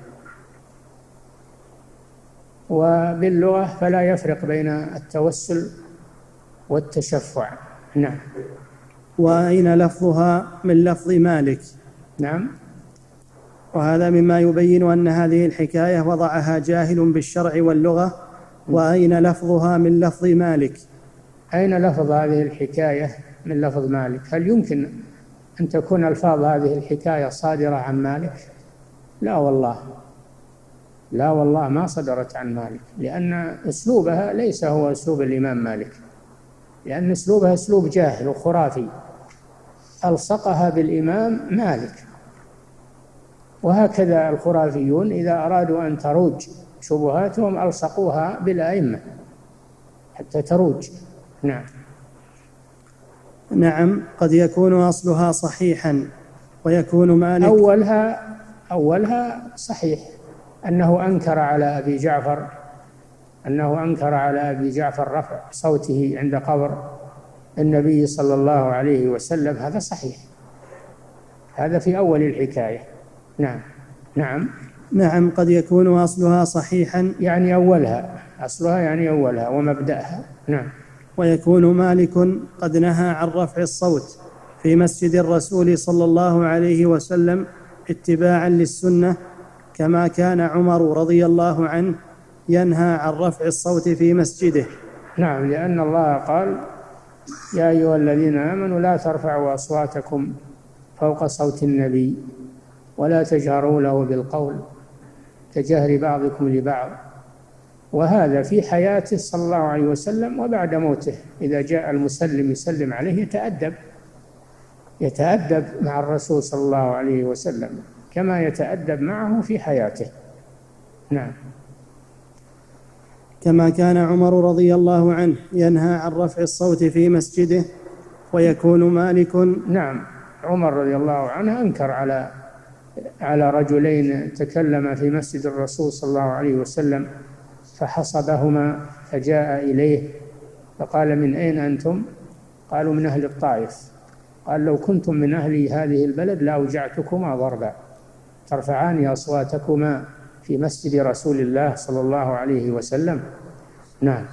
وباللغة فلا يفرق بين التوسل والتشفع. نعم. وأين لفظها من لفظ مالك. نعم. وهذا مما يبين أن هذه الحكاية وضعها جاهل بالشرع واللغة. وأين لفظها من لفظ مالك. أين لفظ هذه الحكاية من لفظ مالك؟ هل يمكن أن تكون ألفاظ هذه الحكاية صادرة عن مالك؟ لا والله، لا والله ما صدرت عن مالك، لأن أسلوبها ليس هو أسلوب الإمام مالك، لأن أسلوبها أسلوب جاهل وخرافي، ألصقها بالإمام مالك. وهكذا الخرافيون إذا أرادوا أن تروج شبهاتهم ألصقوها بالأئمة حتى تروج. نعم. نعم، قد يكون أصلها صحيحا ويكون مالك أولها أولها صحيح، أنه أنكر على أبي جعفر أنه أنكر على أبي جعفر رفع صوته عند قبر النبي صلى الله عليه وسلم، هذا صحيح، هذا في أول الحكاية. نعم. نعم. نعم، قد يكون أصلها صحيحا، يعني أولها، أصلها يعني أولها ومبدأها. نعم. ويكون مالك قد نهى عن رفع الصوت في مسجد الرسول صلى الله عليه وسلم اتباعا للسنة، كما كان عمر رضي الله عنه ينهى عن رفع الصوت في مسجده. نعم، لأن الله قال: يا أيها الذين آمنوا لا ترفعوا أصواتكم فوق صوت النبي ولا تجهروا له بالقول كجهر بعضكم لبعض. وهذا في حياته صلى الله عليه وسلم وبعد موته، إذا جاء المسلم يسلم عليه يتأدب يتأدب مع الرسول صلى الله عليه وسلم كما يتأدب معه في حياته. نعم. كما كان عمر رضي الله عنه ينهى عن رفع الصوت في مسجده. ويكون مالك نعم، عمر رضي الله عنه أنكر على على رجلين تكلما في مسجد الرسول صلى الله عليه وسلم فحصبهما، فجاء إليه فقال: من أين أنتم؟ قالوا: من أهل الطائف. قال: لو كنتم من أهل هذه البلد لأوجعتكما ضربا، ترفعان أصواتكما في مسجد رسول الله صلى الله عليه وسلم. نعم.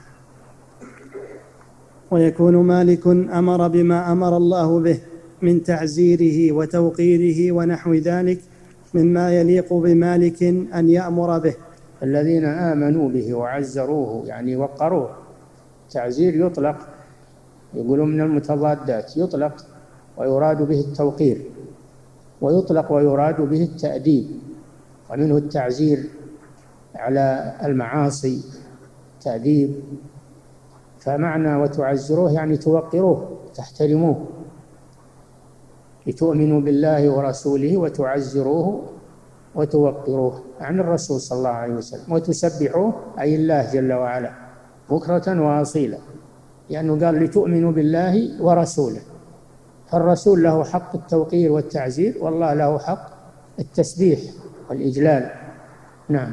ويكون مالك أمر بما أمر الله به من تعزيره وتوقيره ونحو ذلك مما يليق بمالك أن يأمر به. الذين آمنوا به وعزروه يعني وقروه. تعزير يطلق، يقولون من المتضادات، يطلق ويراد به التوقير، ويطلق ويراد به التأديب، ومنه التعزير على المعاصي تأديب. فمعنى وتعزروه يعني توقروه تحترموه، لتؤمنوا بالله ورسوله وتعزروه وتوقروه عن الرسول صلى الله عليه وسلم، وتسبحوه أي الله جل وعلا بكرة وأصيلا، لأنه يعني قال لتؤمنوا بالله ورسوله، فالرسول له حق التوقير والتعزير، والله له حق التسبيح والإجلال. نعم.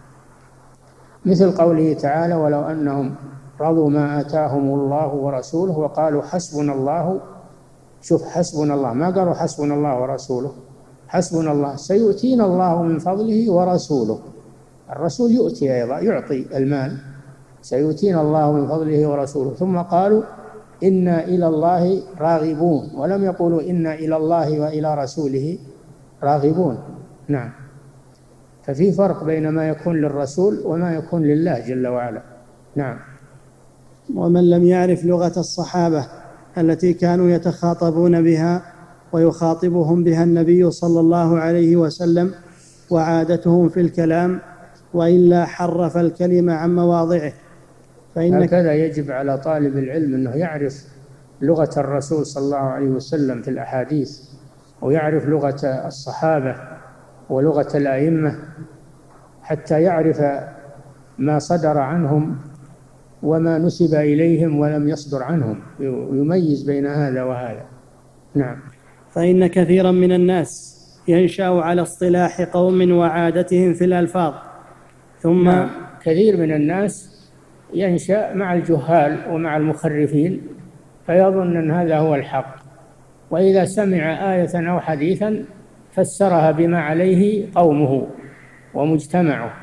مثل قوله تعالى: ولو أنهم رضوا ما آتاهم الله ورسوله وقالوا حسبنا الله. شوف، حسبنا الله، ما قالوا حسبنا الله ورسوله، حسبنا الله، سيؤتينا الله من فضله ورسوله. الرسول يؤتي أيضا، يعطي المال، سيؤتينا الله من فضله ورسوله. ثم قالوا إنا إلى الله راغبون، ولم يقولوا إنا إلى الله وإلى رسوله راغبون. نعم. ففي فرق بين ما يكون للرسول وما يكون لله جل وعلا. نعم. ومن لم يعرف لغة الصحابة التي كانوا يتخاطبون بها ويخاطبهم بها النبي صلى الله عليه وسلم وعادتهم في الكلام، وإلا حرف الكلمة عن مواضعه. فإن هكذا يجب على طالب العلم أنه يعرف لغة الرسول صلى الله عليه وسلم في الأحاديث، ويعرف لغة الصحابة ولغة الأئمة، حتى يعرف ما صدر عنهم وما نسب إليهم ولم يصدر عنهم، ويميز بين هذا وهذا. نعم. فإن كثيرا من الناس ينشأ على اصطلاح قوم وعادتهم في الألفاظ، ثم نعم. كثير من الناس ينشأ مع الجهال ومع المخرفين، فيظن أن هذا هو الحق، وإذا سمع آية أو حديثا فسرها بما عليه قومه ومجتمعه،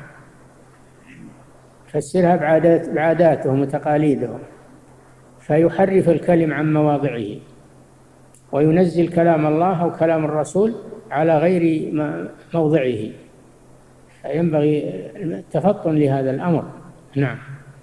فسرها بعادات بعاداتهم وتقاليدهم، فيحرف الكلم عن مواضعه وينزل كلام الله أو كلام الرسول على غير موضعه، فينبغي التفطن لهذا الأمر. نعم.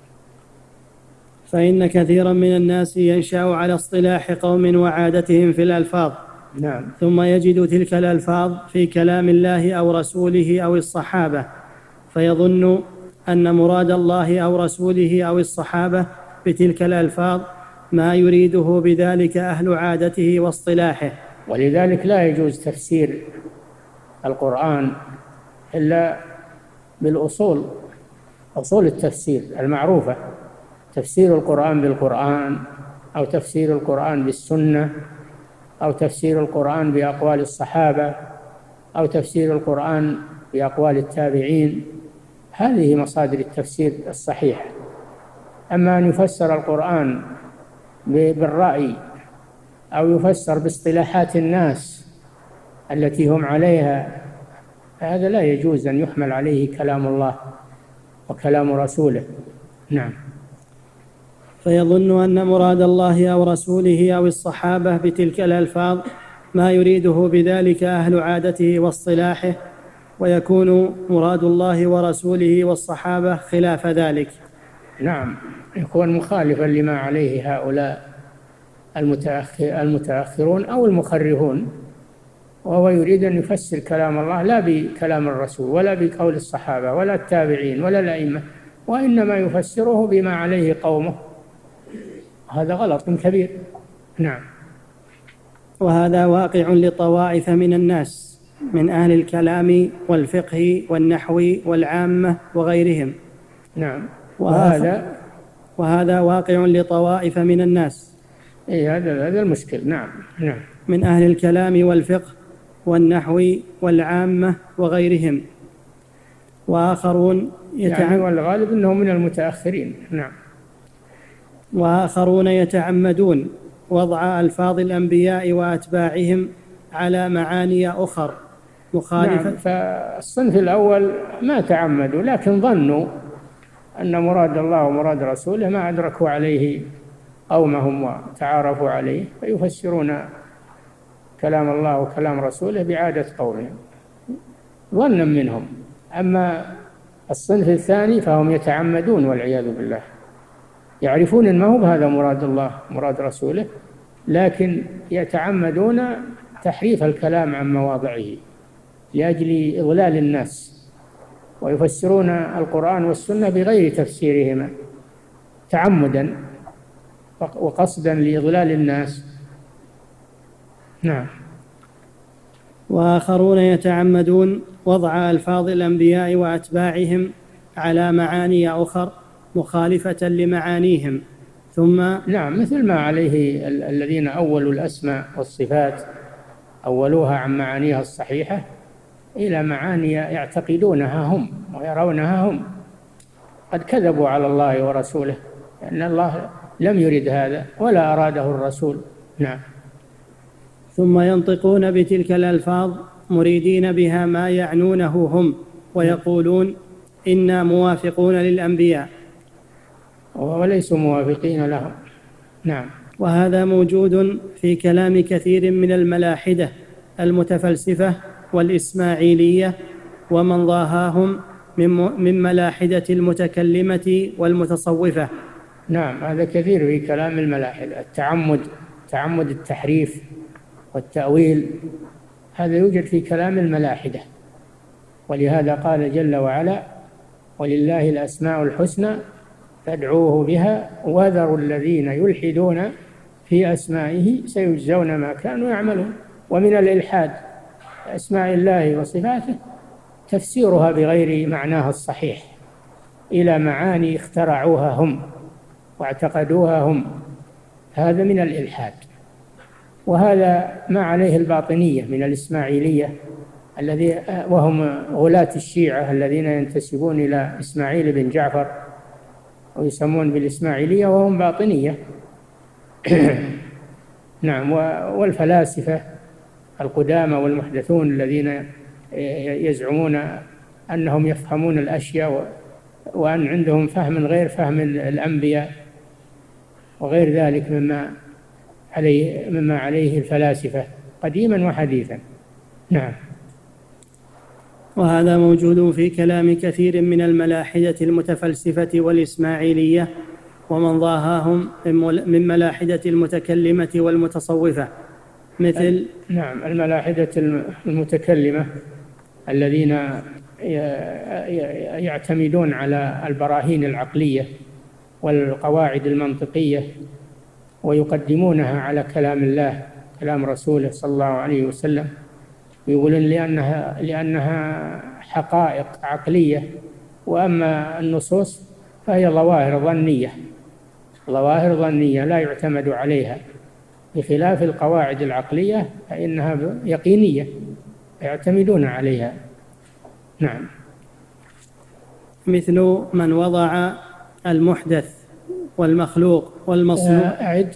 فإن كثيرا من الناس ينشأ على اصطلاح قوم وعادتهم في الألفاظ، نعم. ثم يجد تلك الألفاظ في كلام الله أو رسوله أو الصحابة، فيظن أن مراد الله أو رسوله أو الصحابة بتلك الألفاظ ما يريده بذلك أهل عادته واصطلاحه. ولذلك لا يجوز تفسير القرآن إلا بالأصول، أصول التفسير المعروفة، تفسير القرآن بالقرآن، أو تفسير القرآن بالسنة، أو تفسير القرآن بأقوال الصحابة، أو تفسير القرآن بأقوال التابعين. هذه مصادر التفسير الصحيح. أما أن يفسر القرآن بالرأي أو يفسر باصطلاحات الناس التي هم عليها، هذا لا يجوز أن يحمل عليه كلام الله وكلام رسوله. نعم. فيظن أن مراد الله أو رسوله أو الصحابة بتلك الألفاظ ما يريده بذلك أهل عادته واصطلاحه، ويكون مراد الله ورسوله والصحابة خلاف ذلك. نعم، يكون مخالفا لما عليه هؤلاء المتأخر المتأخرون أو المخرفون، وهو يريد أن يفسر كلام الله لا بكلام الرسول ولا بقول الصحابة ولا التابعين ولا الأئمة، وإنما يفسره بما عليه قومه. هذا غلط كبير. نعم. وهذا واقع لطوائف من الناس من أهل الكلام والفقه والنحو والعامة وغيرهم. نعم. وهذا وهذا واقع لطوائف من الناس. إيه، هذا هذا المشكل. نعم. نعم. من أهل الكلام والفقه والنحو والعامة وغيرهم. وآخرون يتعمدون، يعني والغالب أنهم من المتأخرين. نعم. وآخرون يتعمدون وضع ألفاظ الأنبياء وأتباعهم على معاني أخر مخالفة. نعم. فالصنف الأول ما تعمدوا، لكن ظنوا أن مراد الله ومراد رسوله ما أدركوا عليه قومهم وتعارفوا عليه، فيفسرون كلام الله وكلام رسوله بعادة قومهم ظنا منهم. أما الصنف الثاني فهم يتعمدون والعياذ بالله، يعرفون أن ما هو هذا مراد الله مراد رسوله، لكن يتعمدون تحريف الكلام عن مواضعه لأجل إضلال الناس، ويفسرون القرآن والسنة بغير تفسيرهما تعمدا وقصدا لإضلال الناس. نعم. وآخرون يتعمدون وضع ألفاظ الأنبياء وأتباعهم على معاني أخر مخالفة لمعانيهم. ثم نعم، مثل ما عليه الذين أولوا الأسماء والصفات، أولوها عن معانيها الصحيحة إلى معاني يعتقدونها هم ويرونها هم. قد كذبوا على الله ورسوله، لأن الله لم يرد هذا ولا أراده الرسول. نعم. ثم ينطقون بتلك الألفاظ مريدين بها ما يعنونه هم، ويقولون إنا موافقون للأنبياء وليسوا موافقين لهم. نعم. وهذا موجود في كلام كثير من الملاحدة المتفلسفة والإسماعيلية ومن ضاهاهم من ملاحدة المتكلمة والمتصوفة. نعم، هذا كثير في كلام الملاحدة، التعمد تعمد التحريف والتأويل، هذا يوجد في كلام الملاحدة. ولهذا قال جل وعلا: ولله الأسماء الحسنى فادعوه بها وذروا الذين يلحدون في أسمائه سيجزون ما كانوا يعملون. ومن الإلحاد أسماء الله وصفاته تفسيرها بغير معناها الصحيح إلى معاني اخترعوها هم واعتقدوها هم، هذا من الإلحاد. وهذا ما عليه الباطنية من الإسماعيلية الذي وهم غلاة الشيعة الذين ينتسبون إلى إسماعيل بن جعفر ويسمون بالإسماعيلية وهم باطنية. نعم. والفلاسفة القدامى والمحدثون الذين يزعمون أنهم يفهمون الأشياء وأن عندهم فهم غير فهم الأنبياء وغير ذلك مما عليه مما عليه الفلاسفة قديما وحديثا. نعم. وهذا موجود في كلام كثير من الملاحدة المتفلسفة والإسماعيلية ومن ضاهاهم من ملاحدة المتكلمة والمتصوفة، مثل نعم الملاحدة المتكلمة الذين يعتمدون على البراهين العقلية والقواعد المنطقية ويقدمونها على كلام الله كلام رسوله صلى الله عليه وسلم، يقولون لأنها لأنها حقائق عقلية، وأما النصوص فهي ظواهر ظنية ظواهر ظنية لا يعتمد عليها، بخلاف القواعد العقلية فإنها يقينية يعتمدون عليها. نعم. مثل من وضع المحدث والمخلوق والمصنوع. أعد.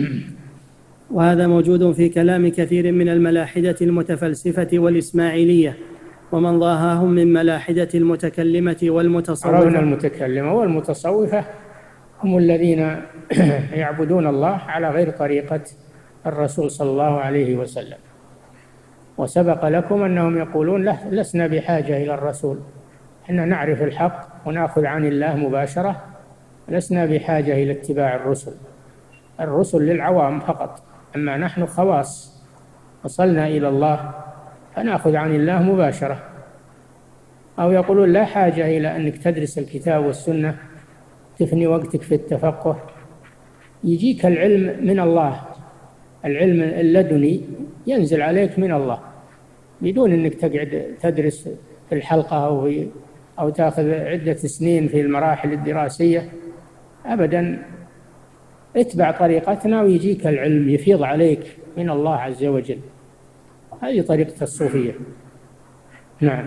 وهذا موجود في كلام كثير من الملاحدة المتفلسفة والإسماعيلية، ومن ضاهاهم من ملاحدة المتكلمة والمتصوفة. عرفنا المتكلمة والمتصوفة هم الذين يعبدون الله على غير طريقة الرسول صلى الله عليه وسلم، وسبق لكم أنهم يقولون له لسنا بحاجة إلى الرسول، إحنا نعرف الحق ونأخذ عن الله مباشرة، لسنا بحاجة إلى اتباع الرسل، الرسل للعوام فقط، أما نحن خواص وصلنا إلى الله فنأخذ عن الله مباشرة. أو يقولون لا حاجة إلى أنك تدرس الكتاب والسنة تفني وقتك في التفقه، يجيك العلم من الله، العلم اللدني ينزل عليك من الله بدون أنك تقعد تدرس في الحلقة أو, أو تأخذ عدة سنين في المراحل الدراسية أبدا. اتبع طريقتنا ويجيك العلم يفيض عليك من الله عز وجل، هذه طريقة الصوفية. نعم.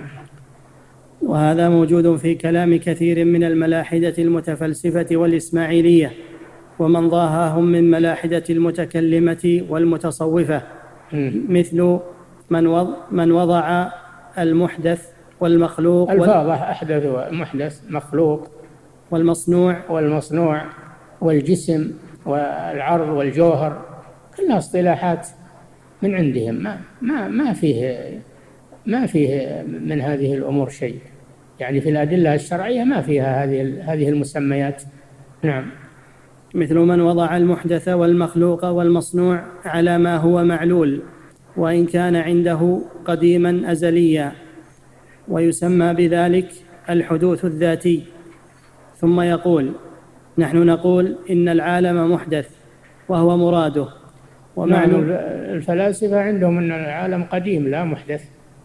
وهذا موجود في كلام كثير من الملاحدة المتفلسفة والإسماعيلية، ومن ضاهاهم من ملاحدة المتكلمة والمتصوفة، مثل من وضع, من وضع المحدث والمخلوق. الفاظة أحدث محدث مخلوق والمصنوع والمصنوع والجسم والعرض والجوهر، كلها اصطلاحات من عندهم، ما ما ما فيه ما فيه من هذه الأمور شيء، يعني في الأدلة الشرعية ما فيها هذه هذه المسميات. نعم. مثل من وضع المحدث والمخلوق والمصنوع على ما هو معلول، وإن كان عنده قديما أزليا، ويسمى بذلك الحدوث الذاتي. ثم يقول: نحن نقول إن العالم محدث وهو مراده ومعلوم. الفلاسفة عندهم أن العالم قديم لا محدث،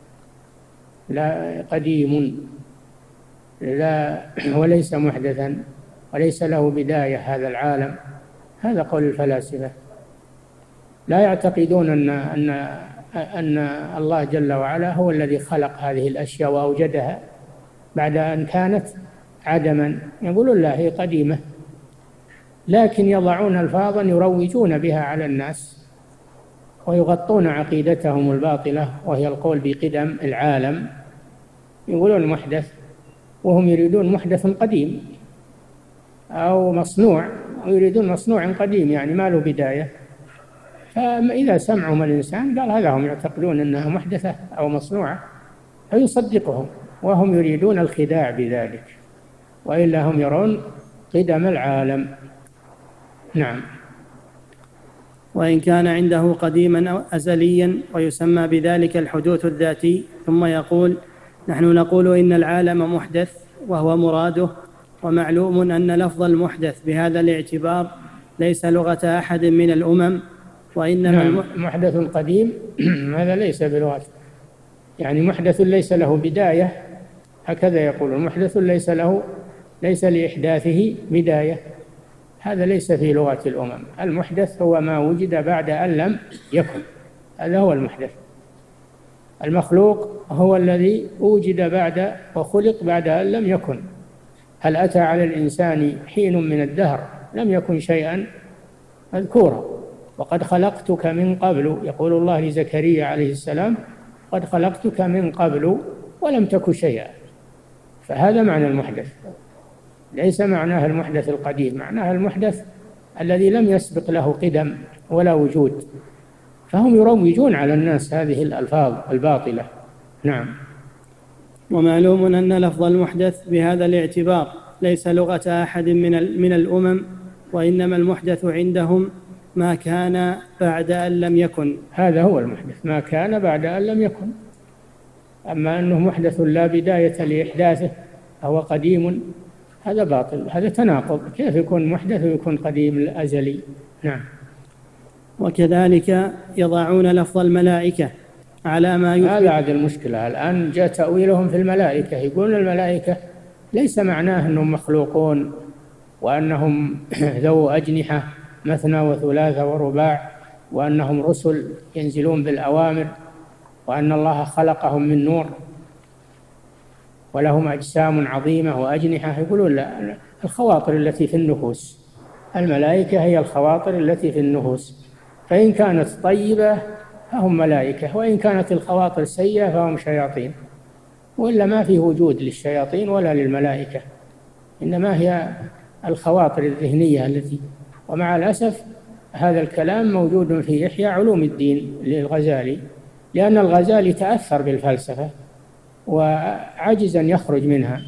لا قديم لا وليس محدثا وليس له بداية هذا العالم، هذا قول الفلاسفة. لا يعتقدون أن أن أن الله جل وعلا هو الذي خلق هذه الأشياء وأوجدها بعد أن كانت عدما، يقولون لا هي قديمة، لكن يضعون ألفاظا يروجون بها على الناس ويغطون عقيدتهم الباطلة وهي القول بقدم العالم، يقولون محدث وهم يريدون محدث قديم، أو مصنوع ويريدون مصنوع قديم يعني ما له بداية. فإذا سمعهم الإنسان قال هذا هم يعتقدون أنها محدثة أو مصنوعة فيصدقهم، وهم يريدون الخداع بذلك، وإلا هم يرون قدم العالم. نعم. وإن كان عنده قديما أو أزليا، ويسمى بذلك الحدوث الذاتي. ثم يقول: نحن نقول إن العالم محدث وهو مراده، ومعلوم أن لفظ المحدث بهذا الاعتبار ليس لغة أحد من الأمم، وإنما نعم. محدث قديم هذا ليس بلغة، يعني محدث ليس له بداية، هكذا يقول محدث ليس له ليس لإحداثه بداية، هذا ليس في لغة الأمم. المحدث هو ما وجد بعد أن لم يكن، هذا هو المحدث. المخلوق هو الذي وجد بعد وخلق بعد أن لم يكن. هل أتى على الإنسان حين من الدهر لم يكن شيئا مذكورا، وقد خلقتك من قبل، يقول الله لزكريا عليه السلام: قد خلقتك من قبل ولم تك شيئا. فهذا معنى المحدث، ليس معناه المحدث القديم، معناه المحدث الذي لم يسبق له قدم ولا وجود. فهم يروجون على الناس هذه الألفاظ الباطلة. نعم. ومعلوم أن لفظ المحدث بهذا الاعتبار ليس لغة أحد من من الأمم، وإنما المحدث عندهم ما كان بعد أن لم يكن. هذا هو المحدث، ما كان بعد أن لم يكن. أما أنه محدث لا بداية لإحداثه هو قديم، هذا باطل، هذا تناقض. كيف يكون محدث ويكون قديم الأزلي؟ نعم. وكذلك يضعون لفظ الملائكة على ما يثبت. هذا عاد المشكلة الآن جاء تأويلهم في الملائكة، يقول الملائكة ليس معناه أنهم مخلوقون وأنهم ذو أجنحة مثنى وثلاث ورباع، وأنهم رسل ينزلون بالأوامر، وأن الله خلقهم من نور ولهم أجسام عظيمة وأجنحة. يقولون لا، الخواطر التي في النفوس، الملائكة هي الخواطر التي في النفوس، فإن كانت طيبة فهم ملائكة، وإن كانت الخواطر سيئة فهم شياطين، وإلا ما في وجود للشياطين ولا للملائكة، إنما هي الخواطر الذهنية التي. ومع الأسف هذا الكلام موجود في إحياء علوم الدين للغزالي، لأن الغزالي تأثر بالفلسفة وعجز أن يخرج منها،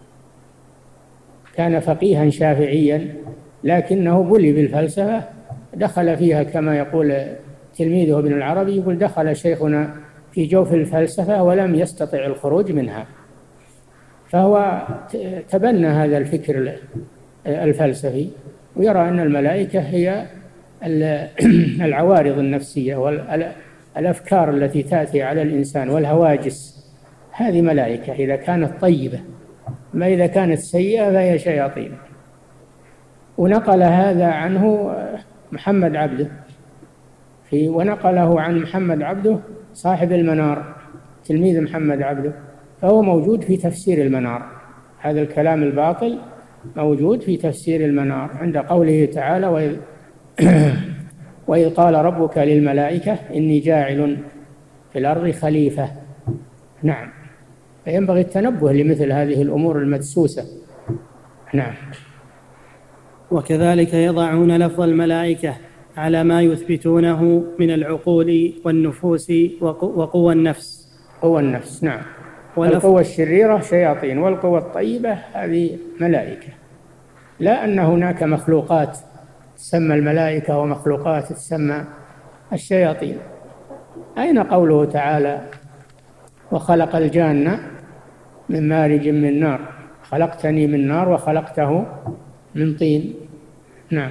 كان فقيها شافعيا لكنه بلي بالفلسفة، دخل فيها كما يقول تلميذه ابن العربي، يقول دخل شيخنا في جوف الفلسفة ولم يستطع الخروج منها. فهو تبنى هذا الفكر الفلسفي، ويرى أن الملائكة هي العوارض النفسية والأفكار التي تأتي على الإنسان والهواجس، هذه ملائكة إذا كانت طيبة، ما إذا كانت سيئة فهي شياطين. ونقل هذا عنه محمد عبده في ونقله عن محمد عبده صاحب المنار تلميذ محمد عبده، فهو موجود في تفسير المنار. هذا الكلام الباطل موجود في تفسير المنار عند قوله تعالى: وإذ, وإذ قال ربك للملائكة إني جاعل في الأرض خليفة. نعم، فينبغي التنبه لمثل هذه الأمور المدسوسة. نعم. وكذلك يضعون لفظ الملائكة على ما يثبتونه من العقول والنفوس وقوى النفس. قوى النفس، نعم. والقوى الشريرة شياطين، والقوى الطيبة هذه ملائكة. لا أن هناك مخلوقات تسمى الملائكة ومخلوقات تسمى الشياطين. أين قوله تعالى: وخلق الجان من مارج من نار، خلقتني من نار وخلقته من طين. نعم.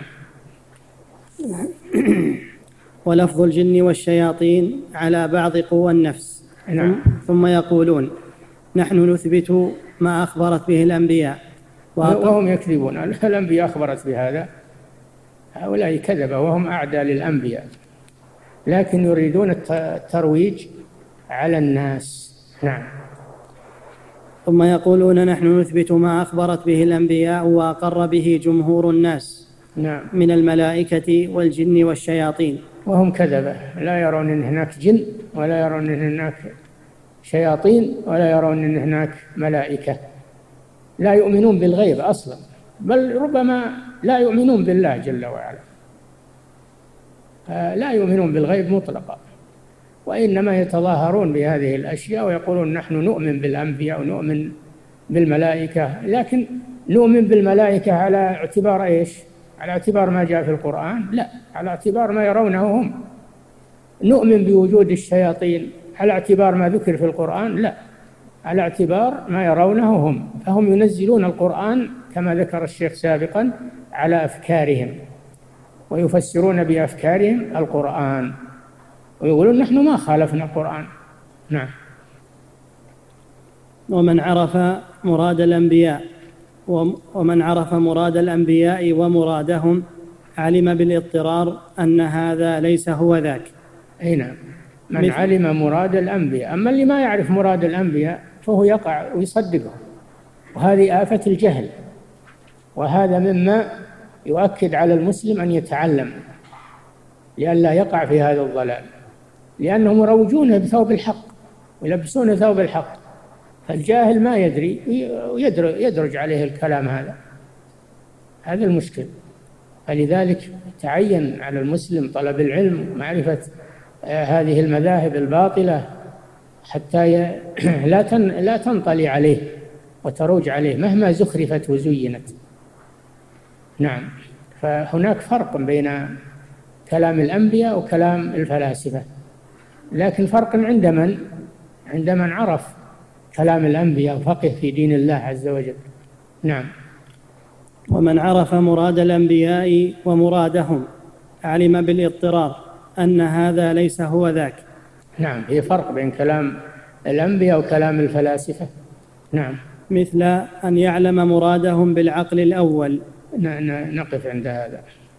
ولفظ الجن والشياطين على بعض قوى النفس. نعم. ثم يقولون: نحن نثبت ما أخبرت به الأنبياء، وهم يكذبون. الأنبياء أخبرت بهذا، هؤلاء كذبة وهم أعدى للأنبياء، لكن يريدون الترويج على الناس. نعم. ثم يقولون: نحن نثبت ما أخبرت به الأنبياء وأقر به جمهور الناس. نعم. من الملائكة والجن والشياطين، وهم كذبة، لا يرون أن هناك جن، ولا يرون أن هناك شياطين، ولا يرون أن هناك ملائكة. لا يؤمنون بالغيب أصلا، بل ربما لا يؤمنون بالله جل وعلا، لا يؤمنون بالغيب مطلقا، وإنما يتظاهرون بهذه الأشياء ويقولون: نحن نؤمن بالأنبياء ونؤمن بالملائكة، لكن نؤمن بالملائكة على اعتبار إيش؟ على اعتبار ما جاء في القرآن؟ لا، على اعتبار ما يرونه هم. نؤمن بوجود الشياطين على اعتبار ما ذكر في القرآن؟ لا، على اعتبار ما يرونه هم. فهم ينزلون القرآن كما ذكر الشيخ سابقا على أفكارهم، ويفسرون بأفكارهم القرآن، ويقولون: نحن ما خالفنا القرآن. نعم. ومن عرف مراد الأنبياء ومن عرف مراد الأنبياء ومرادهم علم بالاضطرار أن هذا ليس هو ذاك. أي نعم، من علم مراد الأنبياء. أما اللي ما يعرف مراد الأنبياء فهو يقع ويصدقه، وهذه آفة الجهل، وهذا مما يؤكد على المسلم أن يتعلم لئلا يقع في هذا الضلال، لأنهم يروجون بثوب الحق ويلبسون ثوب الحق، فالجاهل ما يدري ويدرج عليه الكلام هذا. هذا المشكل. فلذلك تعين على المسلم طلب العلم ومعرفة هذه المذاهب الباطلة حتى لا لا تنطلي عليه وتروج عليه مهما زخرفت وزينت. نعم. فهناك فرق بين كلام الأنبياء وكلام الفلاسفة، لكن فرق عند من عند من عرف كلام الأنبياء وفقه في دين الله عز وجل. نعم. ومن عرف مراد الأنبياء ومرادهم علم بالاضطرار أن هذا ليس هو ذاك. نعم، في فرق بين كلام الأنبياء وكلام الفلاسفة. نعم. مثل أن يعلم مرادهم بالعقل الأول نقف عند هذا.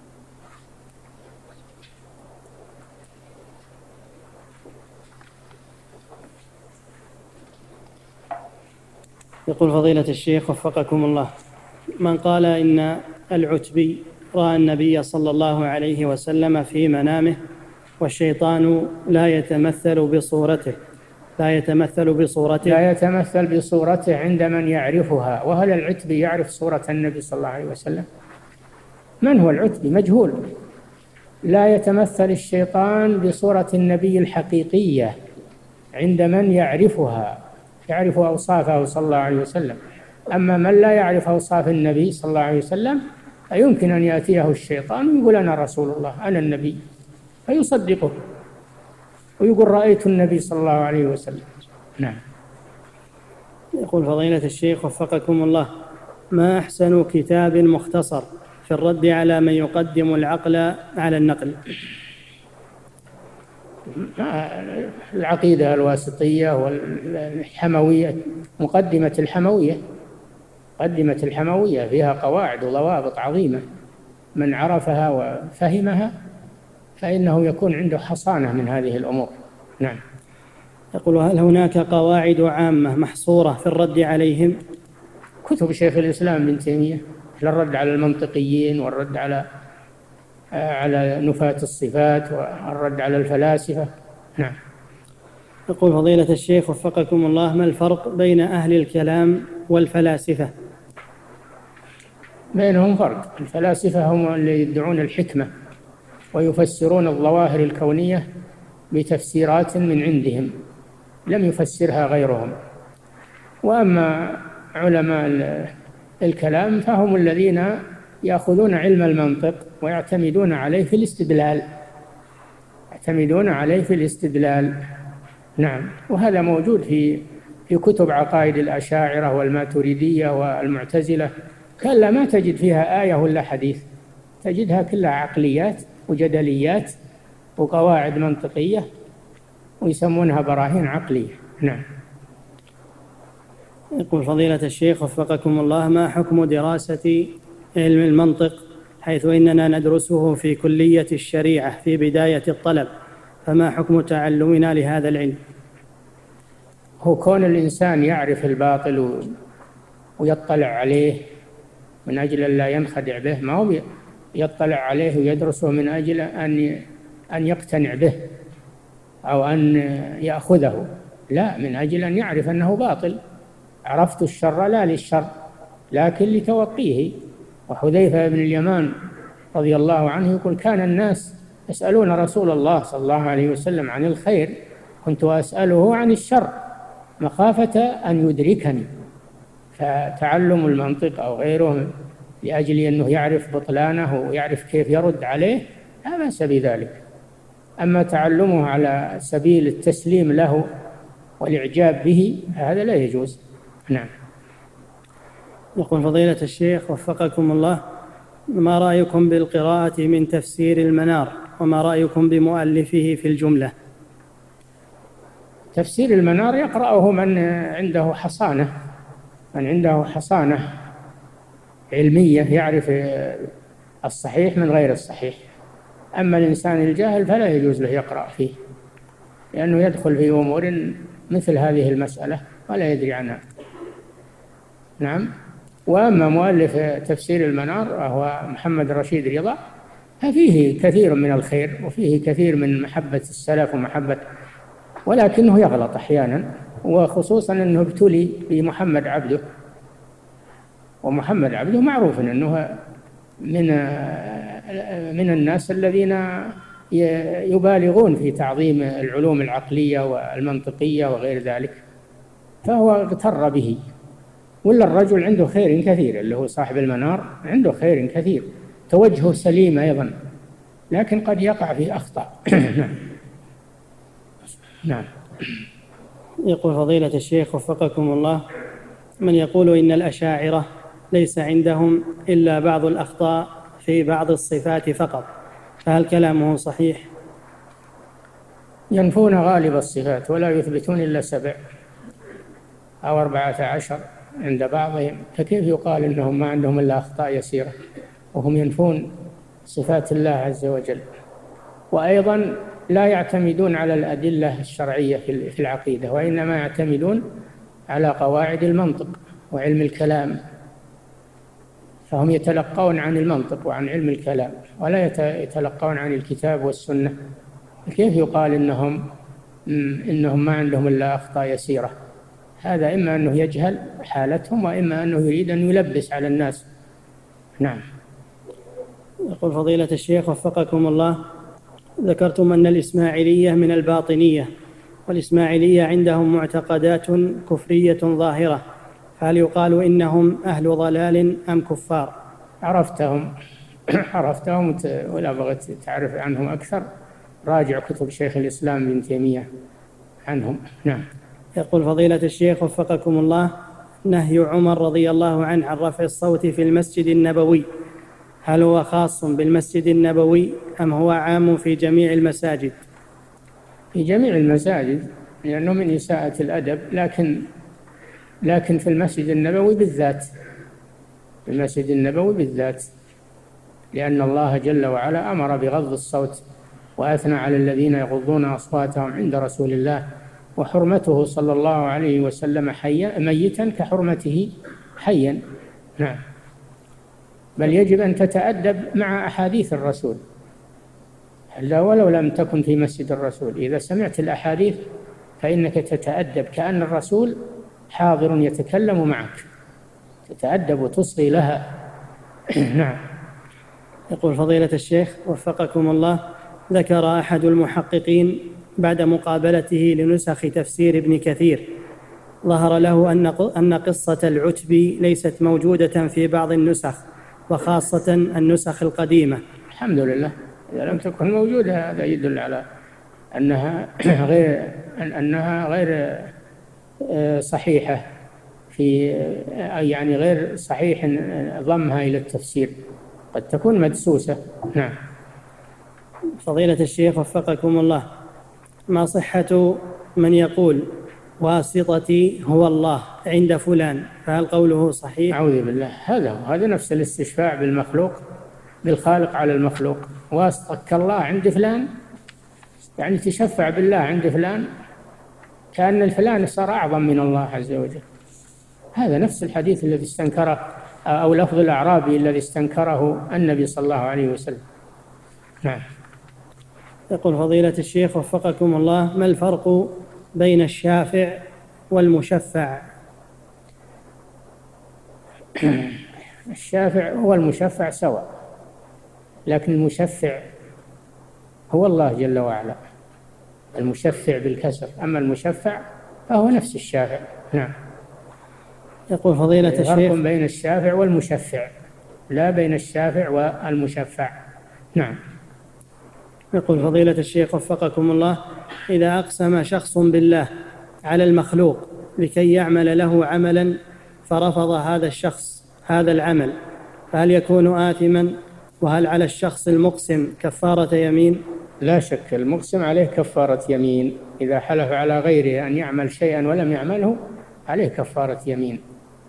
يقول فضيلة الشيخ وفقكم الله: من قال إن العتبي رأى النبي صلى الله عليه وسلم في منامه والشيطان لا يتمثل بصورته لا يتمثل بصورته لا يتمثل بصورته عند من يعرفها. وهل العتبي يعرف صورة النبي صلى الله عليه وسلم؟ من هو العتبي؟ مجهول. لا يتمثل الشيطان بصورة النبي الحقيقية عند من يعرفها، يعرف أوصافه صلى الله عليه وسلم. أما من لا يعرف أوصاف النبي صلى الله عليه وسلم فيمكن أن يأتيه الشيطان ويقول أنا رسول الله، أنا النبي، فيصدقه ويقول رأيت النبي صلى الله عليه وسلم. نعم. يقول فضيلة الشيخ وفقكم الله: ما أحسن كتاب مختصر في الرد على من يقدم العقل على النقل؟ العقيدة الواسطية والحموية، مقدمة الحموية مقدمة الحموية فيها قواعد وضوابط عظيمة، من عرفها وفهمها فإنه يكون عنده حصانة من هذه الأمور. نعم. يقول: هل هناك قواعد عامة محصورة في الرد عليهم؟ كتب شيخ الإسلام ابن تيمية للرد على المنطقيين والرد على على نفاة الصفات والرد على الفلاسفة. نعم. يقول فضيلة الشيخ وفقكم الله: ما الفرق بين أهل الكلام والفلاسفة؟ بينهم فرق. الفلاسفة هم اللي يدعون الحكمة ويفسرون الظواهر الكونية بتفسيرات من عندهم لم يفسرها غيرهم. وأما علماء الكلام فهم الذين يأخذون علم المنطق ويعتمدون عليه في الاستدلال يعتمدون عليه في الاستدلال. نعم. وهذا موجود في في كتب عقائد الأشاعرة والماتريدية والمعتزلة، كلا ما تجد فيها آية ولا حديث، تجدها كلها عقليات وجدليات وقواعد منطقية ويسمونها براهين عقلية. نعم. يقول فضيلة الشيخ وفقكم الله: ما حكم دراسة علم المنطق حيث إننا ندرسه في كلية الشريعة في بداية الطلب، فما حكم تعلمنا لهذا العلم؟ هو كون الإنسان يعرف الباطل ويطلع عليه من أجل أن لا ينخدع به، ما هو يطلع عليه ويدرسه من أجل أن أن يقتنع به أو أن يأخذه، لا، من أجل أن يعرف أنه باطل. عرفت الشر لا للشر لكن لتوقيه. وحذيفة بن اليمان رضي الله عنه يقول: كان الناس يسألون رسول الله صلى الله عليه وسلم عن الخير، كنت أسأله عن الشر مخافة أن يدركني. فتعلم المنطق أو غيره لأجل أنه يعرف بطلانه ويعرف كيف يرد عليه لا بأس بذلك. أما تعلمه على سبيل التسليم له والإعجاب به هذا لا يجوز. نعم. يقول فضيلة الشيخ وفقكم الله: ما رأيكم بالقراءة من تفسير المنار، وما رأيكم بمؤلفه في الجملة؟ تفسير المنار يقرأه من عنده حصانة من عنده حصانة علمية يعرف الصحيح من غير الصحيح. أما الإنسان الجاهل فلا يجوز له يقرأ فيه، لأنه يدخل في أمور مثل هذه المسألة ولا يدري عنها. نعم. وأما مؤلف تفسير المنار وهو محمد رشيد رضا ففيه كثير من الخير وفيه كثير من محبة السلف ومحبة، ولكنه يغلط أحيانا، وخصوصا أنه ابتلي بمحمد عبده، ومحمد عبده معروف أنه من من الناس الذين يبالغون في تعظيم العلوم العقلية والمنطقية وغير ذلك، فهو اغتر به. ولا الرجل عنده خير كثير اللي هو صاحب المنار، عنده خير كثير، توجهه سليم أيضا، لكن قد يقع في أخطاء. نعم. يقول فضيلة الشيخ وفقكم الله: من يقول إن الأشاعرة ليس عندهم إلا بعض الأخطاء في بعض الصفات فقط، فهل كلامه صحيح؟ ينفون غالب الصفات ولا يثبتون إلا سبع أو أربعة عشر عند بعضهم، فكيف يقال إنهم ما عندهم إلا أخطاء يسيرة؟ وهم ينفون صفات الله عز وجل. وأيضا لا يعتمدون على الأدلة الشرعية في العقيدة، وإنما يعتمدون على قواعد المنطق وعلم الكلام، فهم يتلقون عن المنطق وعن علم الكلام ولا يتلقون عن الكتاب والسنة. كيف يقال إنهم إنهم ما عندهم إلا أخطاء يسيرة؟ هذا إما أنه يجهل حالتهم، وإما أنه يريد أن يلبس على الناس. نعم. يقول فضيلة الشيخ وفقكم الله، ذكرتم أن الإسماعيلية من الباطنية، والإسماعيلية عندهم معتقدات كفرية ظاهرة، فهل يقال إنهم أهل ضلال أم كفار؟ عرفتهم عرفتهم ولا بغيت تعرف عنهم أكثر راجع كتب شيخ الإسلام ابن تيمية عنهم. نعم. يقول فضيلة الشيخ وفقكم الله، نهي عمر رضي الله عنه عن رفع الصوت في المسجد النبوي، هل هو خاص بالمسجد النبوي أم هو عام في جميع المساجد؟ في جميع المساجد، لأنه من إساءة الأدب، لكن لكن في المسجد النبوي بالذات، في المسجد النبوي بالذات، لأن الله جل وعلا أمر بغض الصوت وأثنى على الذين يغضون أصواتهم عند رسول الله، وحرمته صلى الله عليه وسلم حيا ميتا كحرمته حيا. نعم. بل يجب أن تتأدب مع أحاديث الرسول لا ولو لم تكن في مسجد الرسول. إذا سمعت الأحاديث فإنك تتأدب كأن الرسول حاضر يتكلم معك، تتأدب وتصغي لها. نعم. يقول فضيلة الشيخ وفقكم الله، ذكر أحد المحققين بعد مقابلته لنسخ تفسير ابن كثير، ظهر له أن قصة العتبي ليست موجودة في بعض النسخ، وخاصة النسخ القديمة. الحمد لله، إذا لم تكن موجودة هذا يدل على أنها غير أنها غير صحيحة، في يعني غير صحيح ضمها إلى التفسير، قد تكون مدسوسة. نعم. فضيلة الشيخ وفقكم الله، ما صحة من يقول واسطتي هو الله عند فلان، فهل قوله صحيح؟ أعوذ بالله، هذا هذا نفس الاستشفاع بالمخلوق، بالخالق على المخلوق. واسطك الله عند فلان، يعني تشفع بالله عند فلان كأن الفلان صار أعظم من الله عز وجل. هذا نفس الحديث الذي استنكره، أو لفظ الأعرابي الذي استنكره النبي صلى الله عليه وسلم. نعم. يقول فضيلة الشيخ وفقكم الله، ما الفرق بين الشافع والمشفع؟ الشافع هو المشفع سواء، لكن المشفع هو الله جل وعلا، المشفع بالكسر، أما المشفع فهو نفس الشافع. نعم. يقول فضيلة الشيخ، فرق بين الشافع والمشفع، لا بين الشافع والمشفع. نعم. يقول فضيلة الشيخ وفقكم الله، إذا أقسم شخص بالله على المخلوق لكي يعمل له عملا فرفض هذا الشخص هذا العمل، فهل يكون آثما؟ وهل على الشخص المقسم كفارة يمين؟ لا شك المقسم عليه كفارة يمين، إذا حلف على غيره أن يعمل شيئا ولم يعمله عليه كفارة يمين،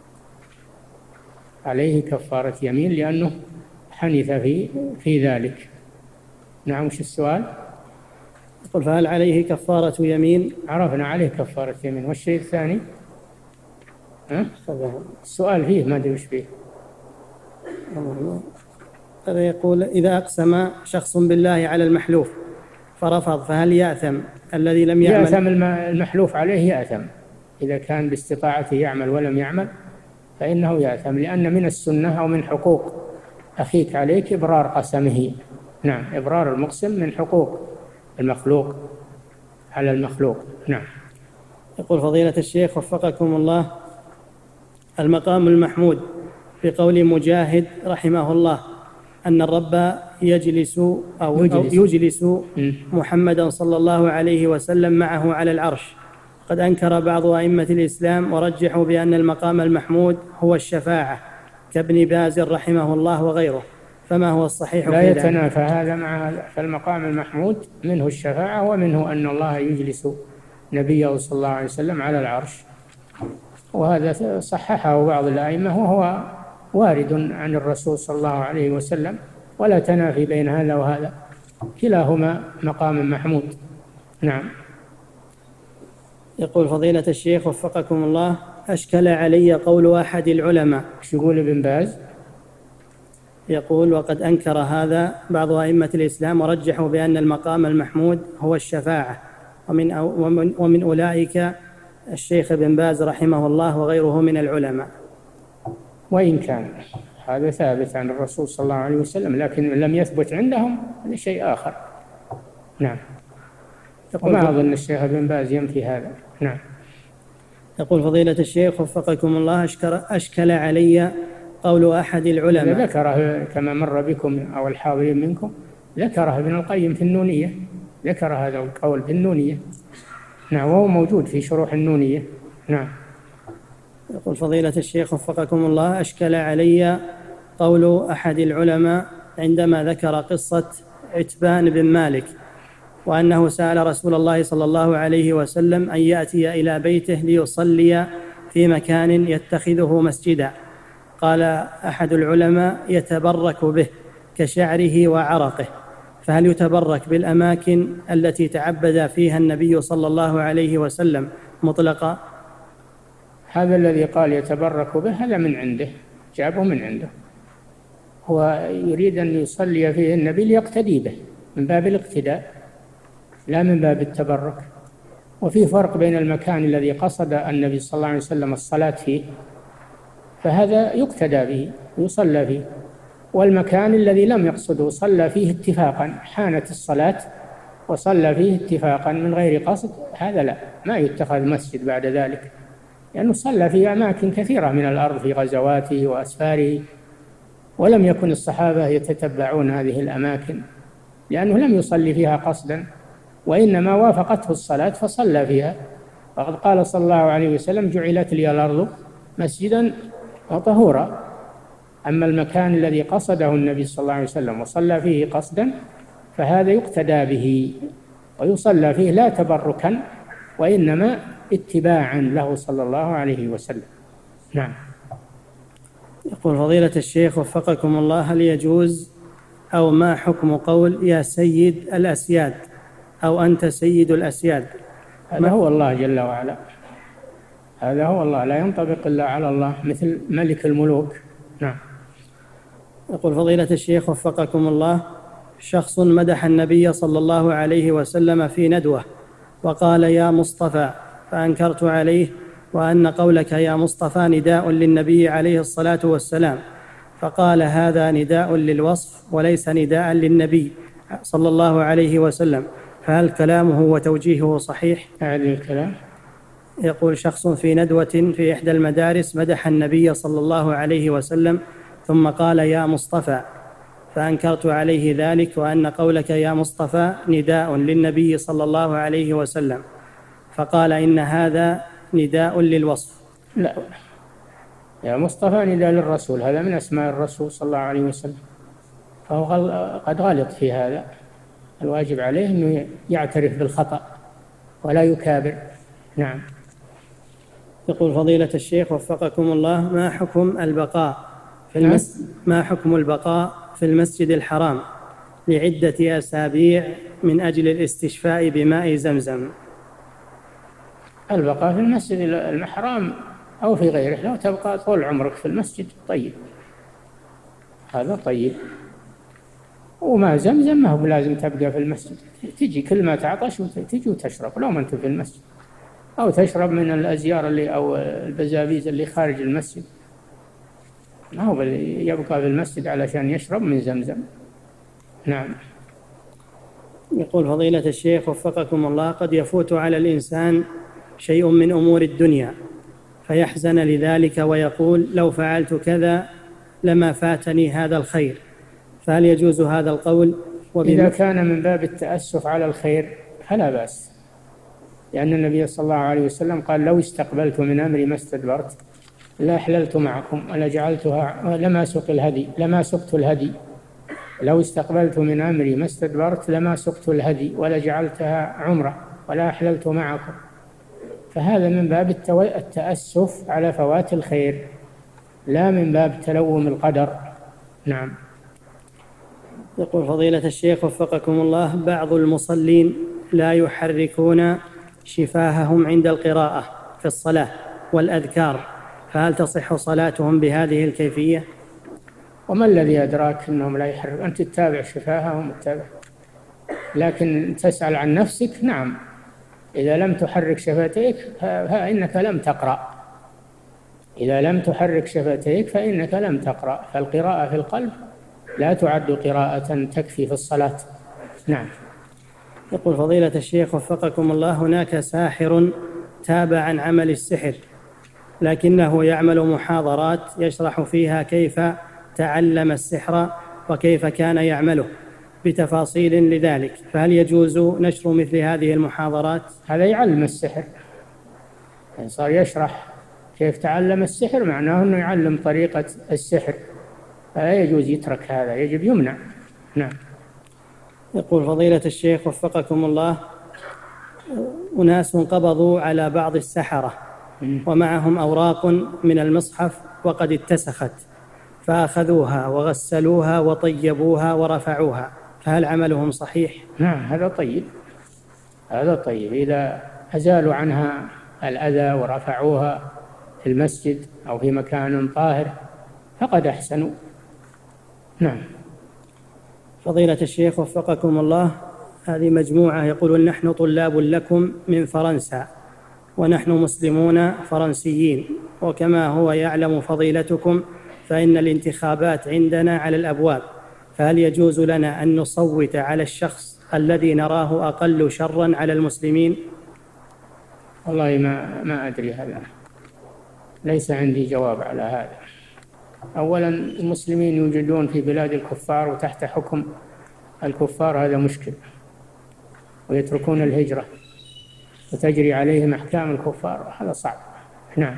عليه كفارة يمين لأنه حنث في في ذلك. نعم. وش السؤال؟ يقول فهل عليه كفارة يمين؟ عرفنا عليه كفارة يمين. والشيء الثاني؟ ها؟ السؤال فيه ما أدري وش فيه. هذا يقول إذا أقسم شخص بالله على المحلوف فرفض فهل يأثم الذي لم يعمل؟ يأثم المحلوف عليه، يأثم إذا كان باستطاعته يعمل ولم يعمل فإنه يأثم، لأن من السنة أو من حقوق أخيك عليك إبرار قسمه. نعم. إبرار المقسم من حقوق المخلوق على المخلوق. نعم. يقول فضيلة الشيخ وفقكم الله، المقام المحمود في قول مجاهد رحمه الله أن الرب يجلس أو يجلس, أو يجلس محمدا صلى الله عليه وسلم معه على العرش، قد أنكر بعض أئمة الإسلام ورجحوا بأن المقام المحمود هو الشفاعة كابن باز رحمه الله وغيره، فما هو الصحيح؟ لا يتنافى هذا مع فالمقام المحمود منه الشفاعة ومنه أن الله يجلس نبيه صلى الله عليه وسلم على العرش، وهذا صححه بعض الأئمة وهو وارد عن الرسول صلى الله عليه وسلم، ولا تنافي بين هذا وهذا، كلاهما مقام محمود. نعم. يقول فضيلة الشيخ وفقكم الله: أشكل علي قول أحد العلماء. ايش يقول ابن باز؟ يقول: وقد أنكر هذا بعض أئمة الإسلام ورجحوا بأن المقام المحمود هو الشفاعة، ومن, ومن, ومن أولئك الشيخ ابن باز رحمه الله وغيره من العلماء. وإن كان هذا ثابت عن الرسول صلى الله عليه وسلم، لكن لم يثبت عندهم هذا شيء آخر. نعم. وما أظن الشيخ ابن باز ينفي هذا. نعم. يقول فضيلة الشيخ وفقكم الله: أشكل علي قول أحد العلماء. ذكره كما مر بكم أو الحاضرين منكم، ذكره ابن القيم في النونية، ذكر هذا القول في النونية. نعم، وهو موجود في شروح النونية. نعم. يقول فضيلة الشيخ وفقكم الله: أشكل علي قول أحد العلماء عندما ذكر قصة عتبان بن مالك، وأنه سأل رسول الله صلى الله عليه وسلم أن يأتي إلى بيته ليصلي في مكان يتخذه مسجدا. قال أحد العلماء: يتبرك به كشعره وعرقه، فهل يتبرك بالأماكن التي تعبد فيها النبي صلى الله عليه وسلم مطلقا؟ هذا الذي قال يتبرك به هذا من عنده، جابه من عنده، هو يريد أن يصلي فيه النبي ليقتدي به من باب الاقتداء لا من باب التبرك. وفي فرق بين المكان الذي قصد النبي صلى الله عليه وسلم الصلاة فيه، فهذا يقتدى به ويصلى فيه، والمكان الذي لم يقصده صلى فيه اتفاقا، حانت الصلاة وصلى فيه اتفاقا من غير قصد، هذا لا، ما يتخذ مسجد بعد ذلك، لأنه صلى في أماكن كثيرة من الأرض في غزواته وأسفاره، ولم يكن الصحابة يتتبعون هذه الأماكن لأنه لم يصلي فيها قصدا، وإنما وافقته الصلاة فصلى فيها. وقد قال صلى الله عليه وسلم: جعلت لي الأرض مسجدا وطهورا. أما المكان الذي قصده النبي صلى الله عليه وسلم وصلى فيه قصدا فهذا يقتدى به ويصلى فيه لا تبركا وإنما اتباعا له صلى الله عليه وسلم. نعم. يقول فضيلة الشيخ وفقكم الله: هل يجوز أو ما حكم قول يا سيد الأسياد أو أنت سيد الأسياد؟ هذا هو الله جل وعلا، هذا هو الله، لا ينطبق إلا على الله، مثل ملك الملوك. نعم. يقول فضيلة الشيخ وفقكم الله: شخص مدح النبي صلى الله عليه وسلم في ندوة وقال يا مصطفى، فأنكرت عليه وأن قولك يا مصطفى نداء للنبي عليه الصلاة والسلام، فقال هذا نداء للوصف وليس نداء للنبي صلى الله عليه وسلم، فهل كلامه وتوجيهه صحيح؟ هذا الكلام. يقول شخص في ندوة في إحدى المدارس مدح النبي صلى الله عليه وسلم ثم قال يا مصطفى، فأنكرت عليه ذلك وأن قولك يا مصطفى نداء للنبي صلى الله عليه وسلم، فقال إن هذا نداء للوصف. لا، يا مصطفى نداء للرسول، هذا من أسماء الرسول صلى الله عليه وسلم، فهو قد غلط في هذا. الواجب عليه أنه يعترف بالخطأ ولا يكابر. نعم. يقول فضيلة الشيخ وفقكم الله: ما حكم البقاء في المس... ما حكم البقاء في المسجد الحرام لعدة أسابيع من أجل الاستشفاء بماء زمزم؟ البقاء في المسجد الحرام أو في غيره، لو تبقى طول عمرك في المسجد طيب، هذا طيب. وما زمزم ما هو لازم تبقى في المسجد، تجي كل ما تعطش وتجي وتشرب لو ما أنت في المسجد، أو تشرب من الأزيار اللي أو البزابيز اللي خارج المسجد، ما هو يبقى في المسجد علشان يشرب من زمزم. نعم. يقول فضيلة الشيخ وفقكم الله: قد يفوت على الإنسان شيء من أمور الدنيا فيحزن لذلك ويقول لو فعلت كذا لما فاتني هذا الخير، فهل يجوز هذا القول؟ إذا كان من باب التأسف على الخير فلا بأس، لأن النبي صلى الله عليه وسلم قال لو استقبلت من أمري ما استدبرت لا أحللت معكم ولا جعلتها لما سق الهدي لما سقت الهدي لو استقبلت من أمري ما استدبرت لما سقت الهدي ولا جعلتها عمرة ولا أحللت معكم. فهذا من باب التأسف على فوات الخير، لا من باب تلوم القدر. نعم. يقول فضيلة الشيخ وفقكم الله: بعض المصلين لا يحركون شفاههم عند القراءة في الصلاة والأذكار، فهل تصح صلاتهم بهذه الكيفية؟ وما الذي أدراك أنهم لا يحرك؟ أنت تتابع شفاههم تتابع، لكن تسأل عن نفسك. نعم، إذا لم تحرك شفتيك فإنك لم تقرأ. إذا لم تحرك شفتيك فإنك لم تقرأ، فالقراءة في القلب لا تعد قراءة تكفي في الصلاة. نعم. يقول فضيلة الشيخ وفقكم الله: هناك ساحر تاب عن عمل السحر، لكنه يعمل محاضرات يشرح فيها كيف تعلم السحر وكيف كان يعمله بتفاصيل لذلك، فهل يجوز نشر مثل هذه المحاضرات؟ هذا يعلم السحر، يعني صار يشرح كيف تعلم السحر، معناه أنه يعلم طريقة السحر، فلا يجوز يترك هذا، يجب يمنع. نعم. يقول فضيلة الشيخ وفقكم الله: أناس قبضوا على بعض السحرة ومعهم أوراق من المصحف وقد اتسخت، فأخذوها وغسلوها وطيبوها ورفعوها، فهل عملهم صحيح؟ نعم، هذا طيب، هذا طيب. إذا أزالوا عنها الأذى ورفعوها في المسجد أو في مكان طاهر فقد أحسنوا. نعم. فضيلة الشيخ وفقكم الله: هذه مجموعة يقولون: نحن طلاب لكم من فرنسا ونحن مسلمون فرنسيين، وكما هو يعلم فضيلتكم فإن الانتخابات عندنا على الأبواب، فهل يجوز لنا أن نصوت على الشخص الذي نراه أقل شرا على المسلمين؟ والله ما ما أدري، هذا ليس عندي جواب على هذا. أولا، المسلمين يوجدون في بلاد الكفار وتحت حكم الكفار، هذا مشكل، ويتركون الهجرة وتجري عليهم أحكام الكفار، هذا صعب. نعم.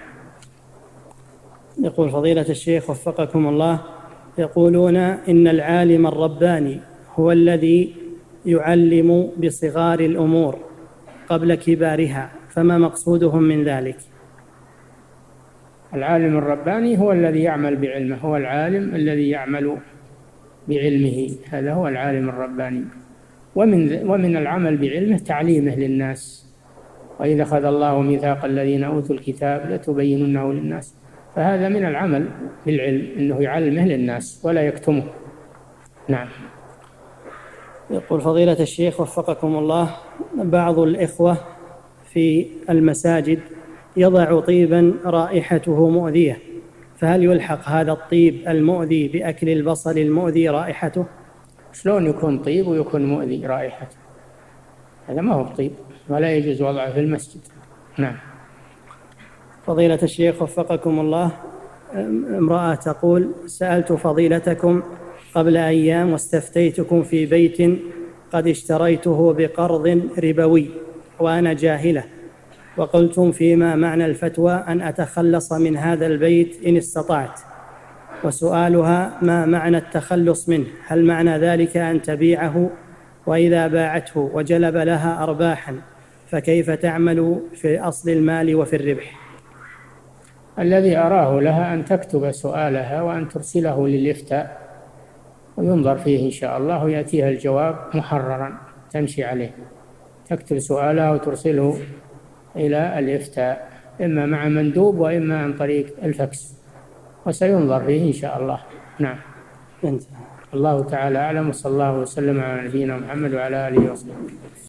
يقول فضيلة الشيخ وفقكم الله: يقولون إن العالم الرباني هو الذي يعلم بصغار الأمور قبل كبارها، فما مقصودهم من ذلك؟ العالم الرباني هو الذي يعمل بعلمه، هو العالم الذي يعمل بعلمه، هذا هو العالم الرباني. ومن ومن العمل بعلمه تعليمه للناس، وإذا أخذ الله ميثاق الذين أوتوا الكتاب لتبيننه للناس، فهذا من العمل بالعلم، أنه يعلمه للناس ولا يكتمه. نعم. يقول فضيلة الشيخ وفقكم الله: بعض الإخوة في المساجد يضع طيبا رائحته مؤذية، فهل يلحق هذا الطيب المؤذي بأكل البصل المؤذي رائحته؟ شلون يكون طيب ويكون مؤذي رائحته؟ هذا ما هو طيب ولا يجوز وضعه في المسجد. نعم. فضيلة الشيخ وفقكم الله: امرأة تقول: سألت فضيلتكم قبل أيام واستفتيتكم في بيت قد اشتريته بقرض ربوي وأنا جاهلة، وقلتم فيما معنى الفتوى أن أتخلص من هذا البيت إن استطعت، وسؤالها: ما معنى التخلص منه؟ هل معنى ذلك أن تبيعه؟ وإذا باعته وجلب لها أرباحا فكيف تعمل في أصل المال وفي الربح؟ الذي أراه لها أن تكتب سؤالها وأن ترسله للإفتاء وينظر فيه إن شاء الله ويأتيها الجواب محررا تمشي عليه. تكتب سؤالها وترسله إلى الإفتاء، إما مع مندوب وإما عن طريق الفكس، وسينظر فيه إن شاء الله. نعم. انت. الله تعالى أعلم، وصلى الله وسلم على نبينا محمد وعلى آله وصحبه.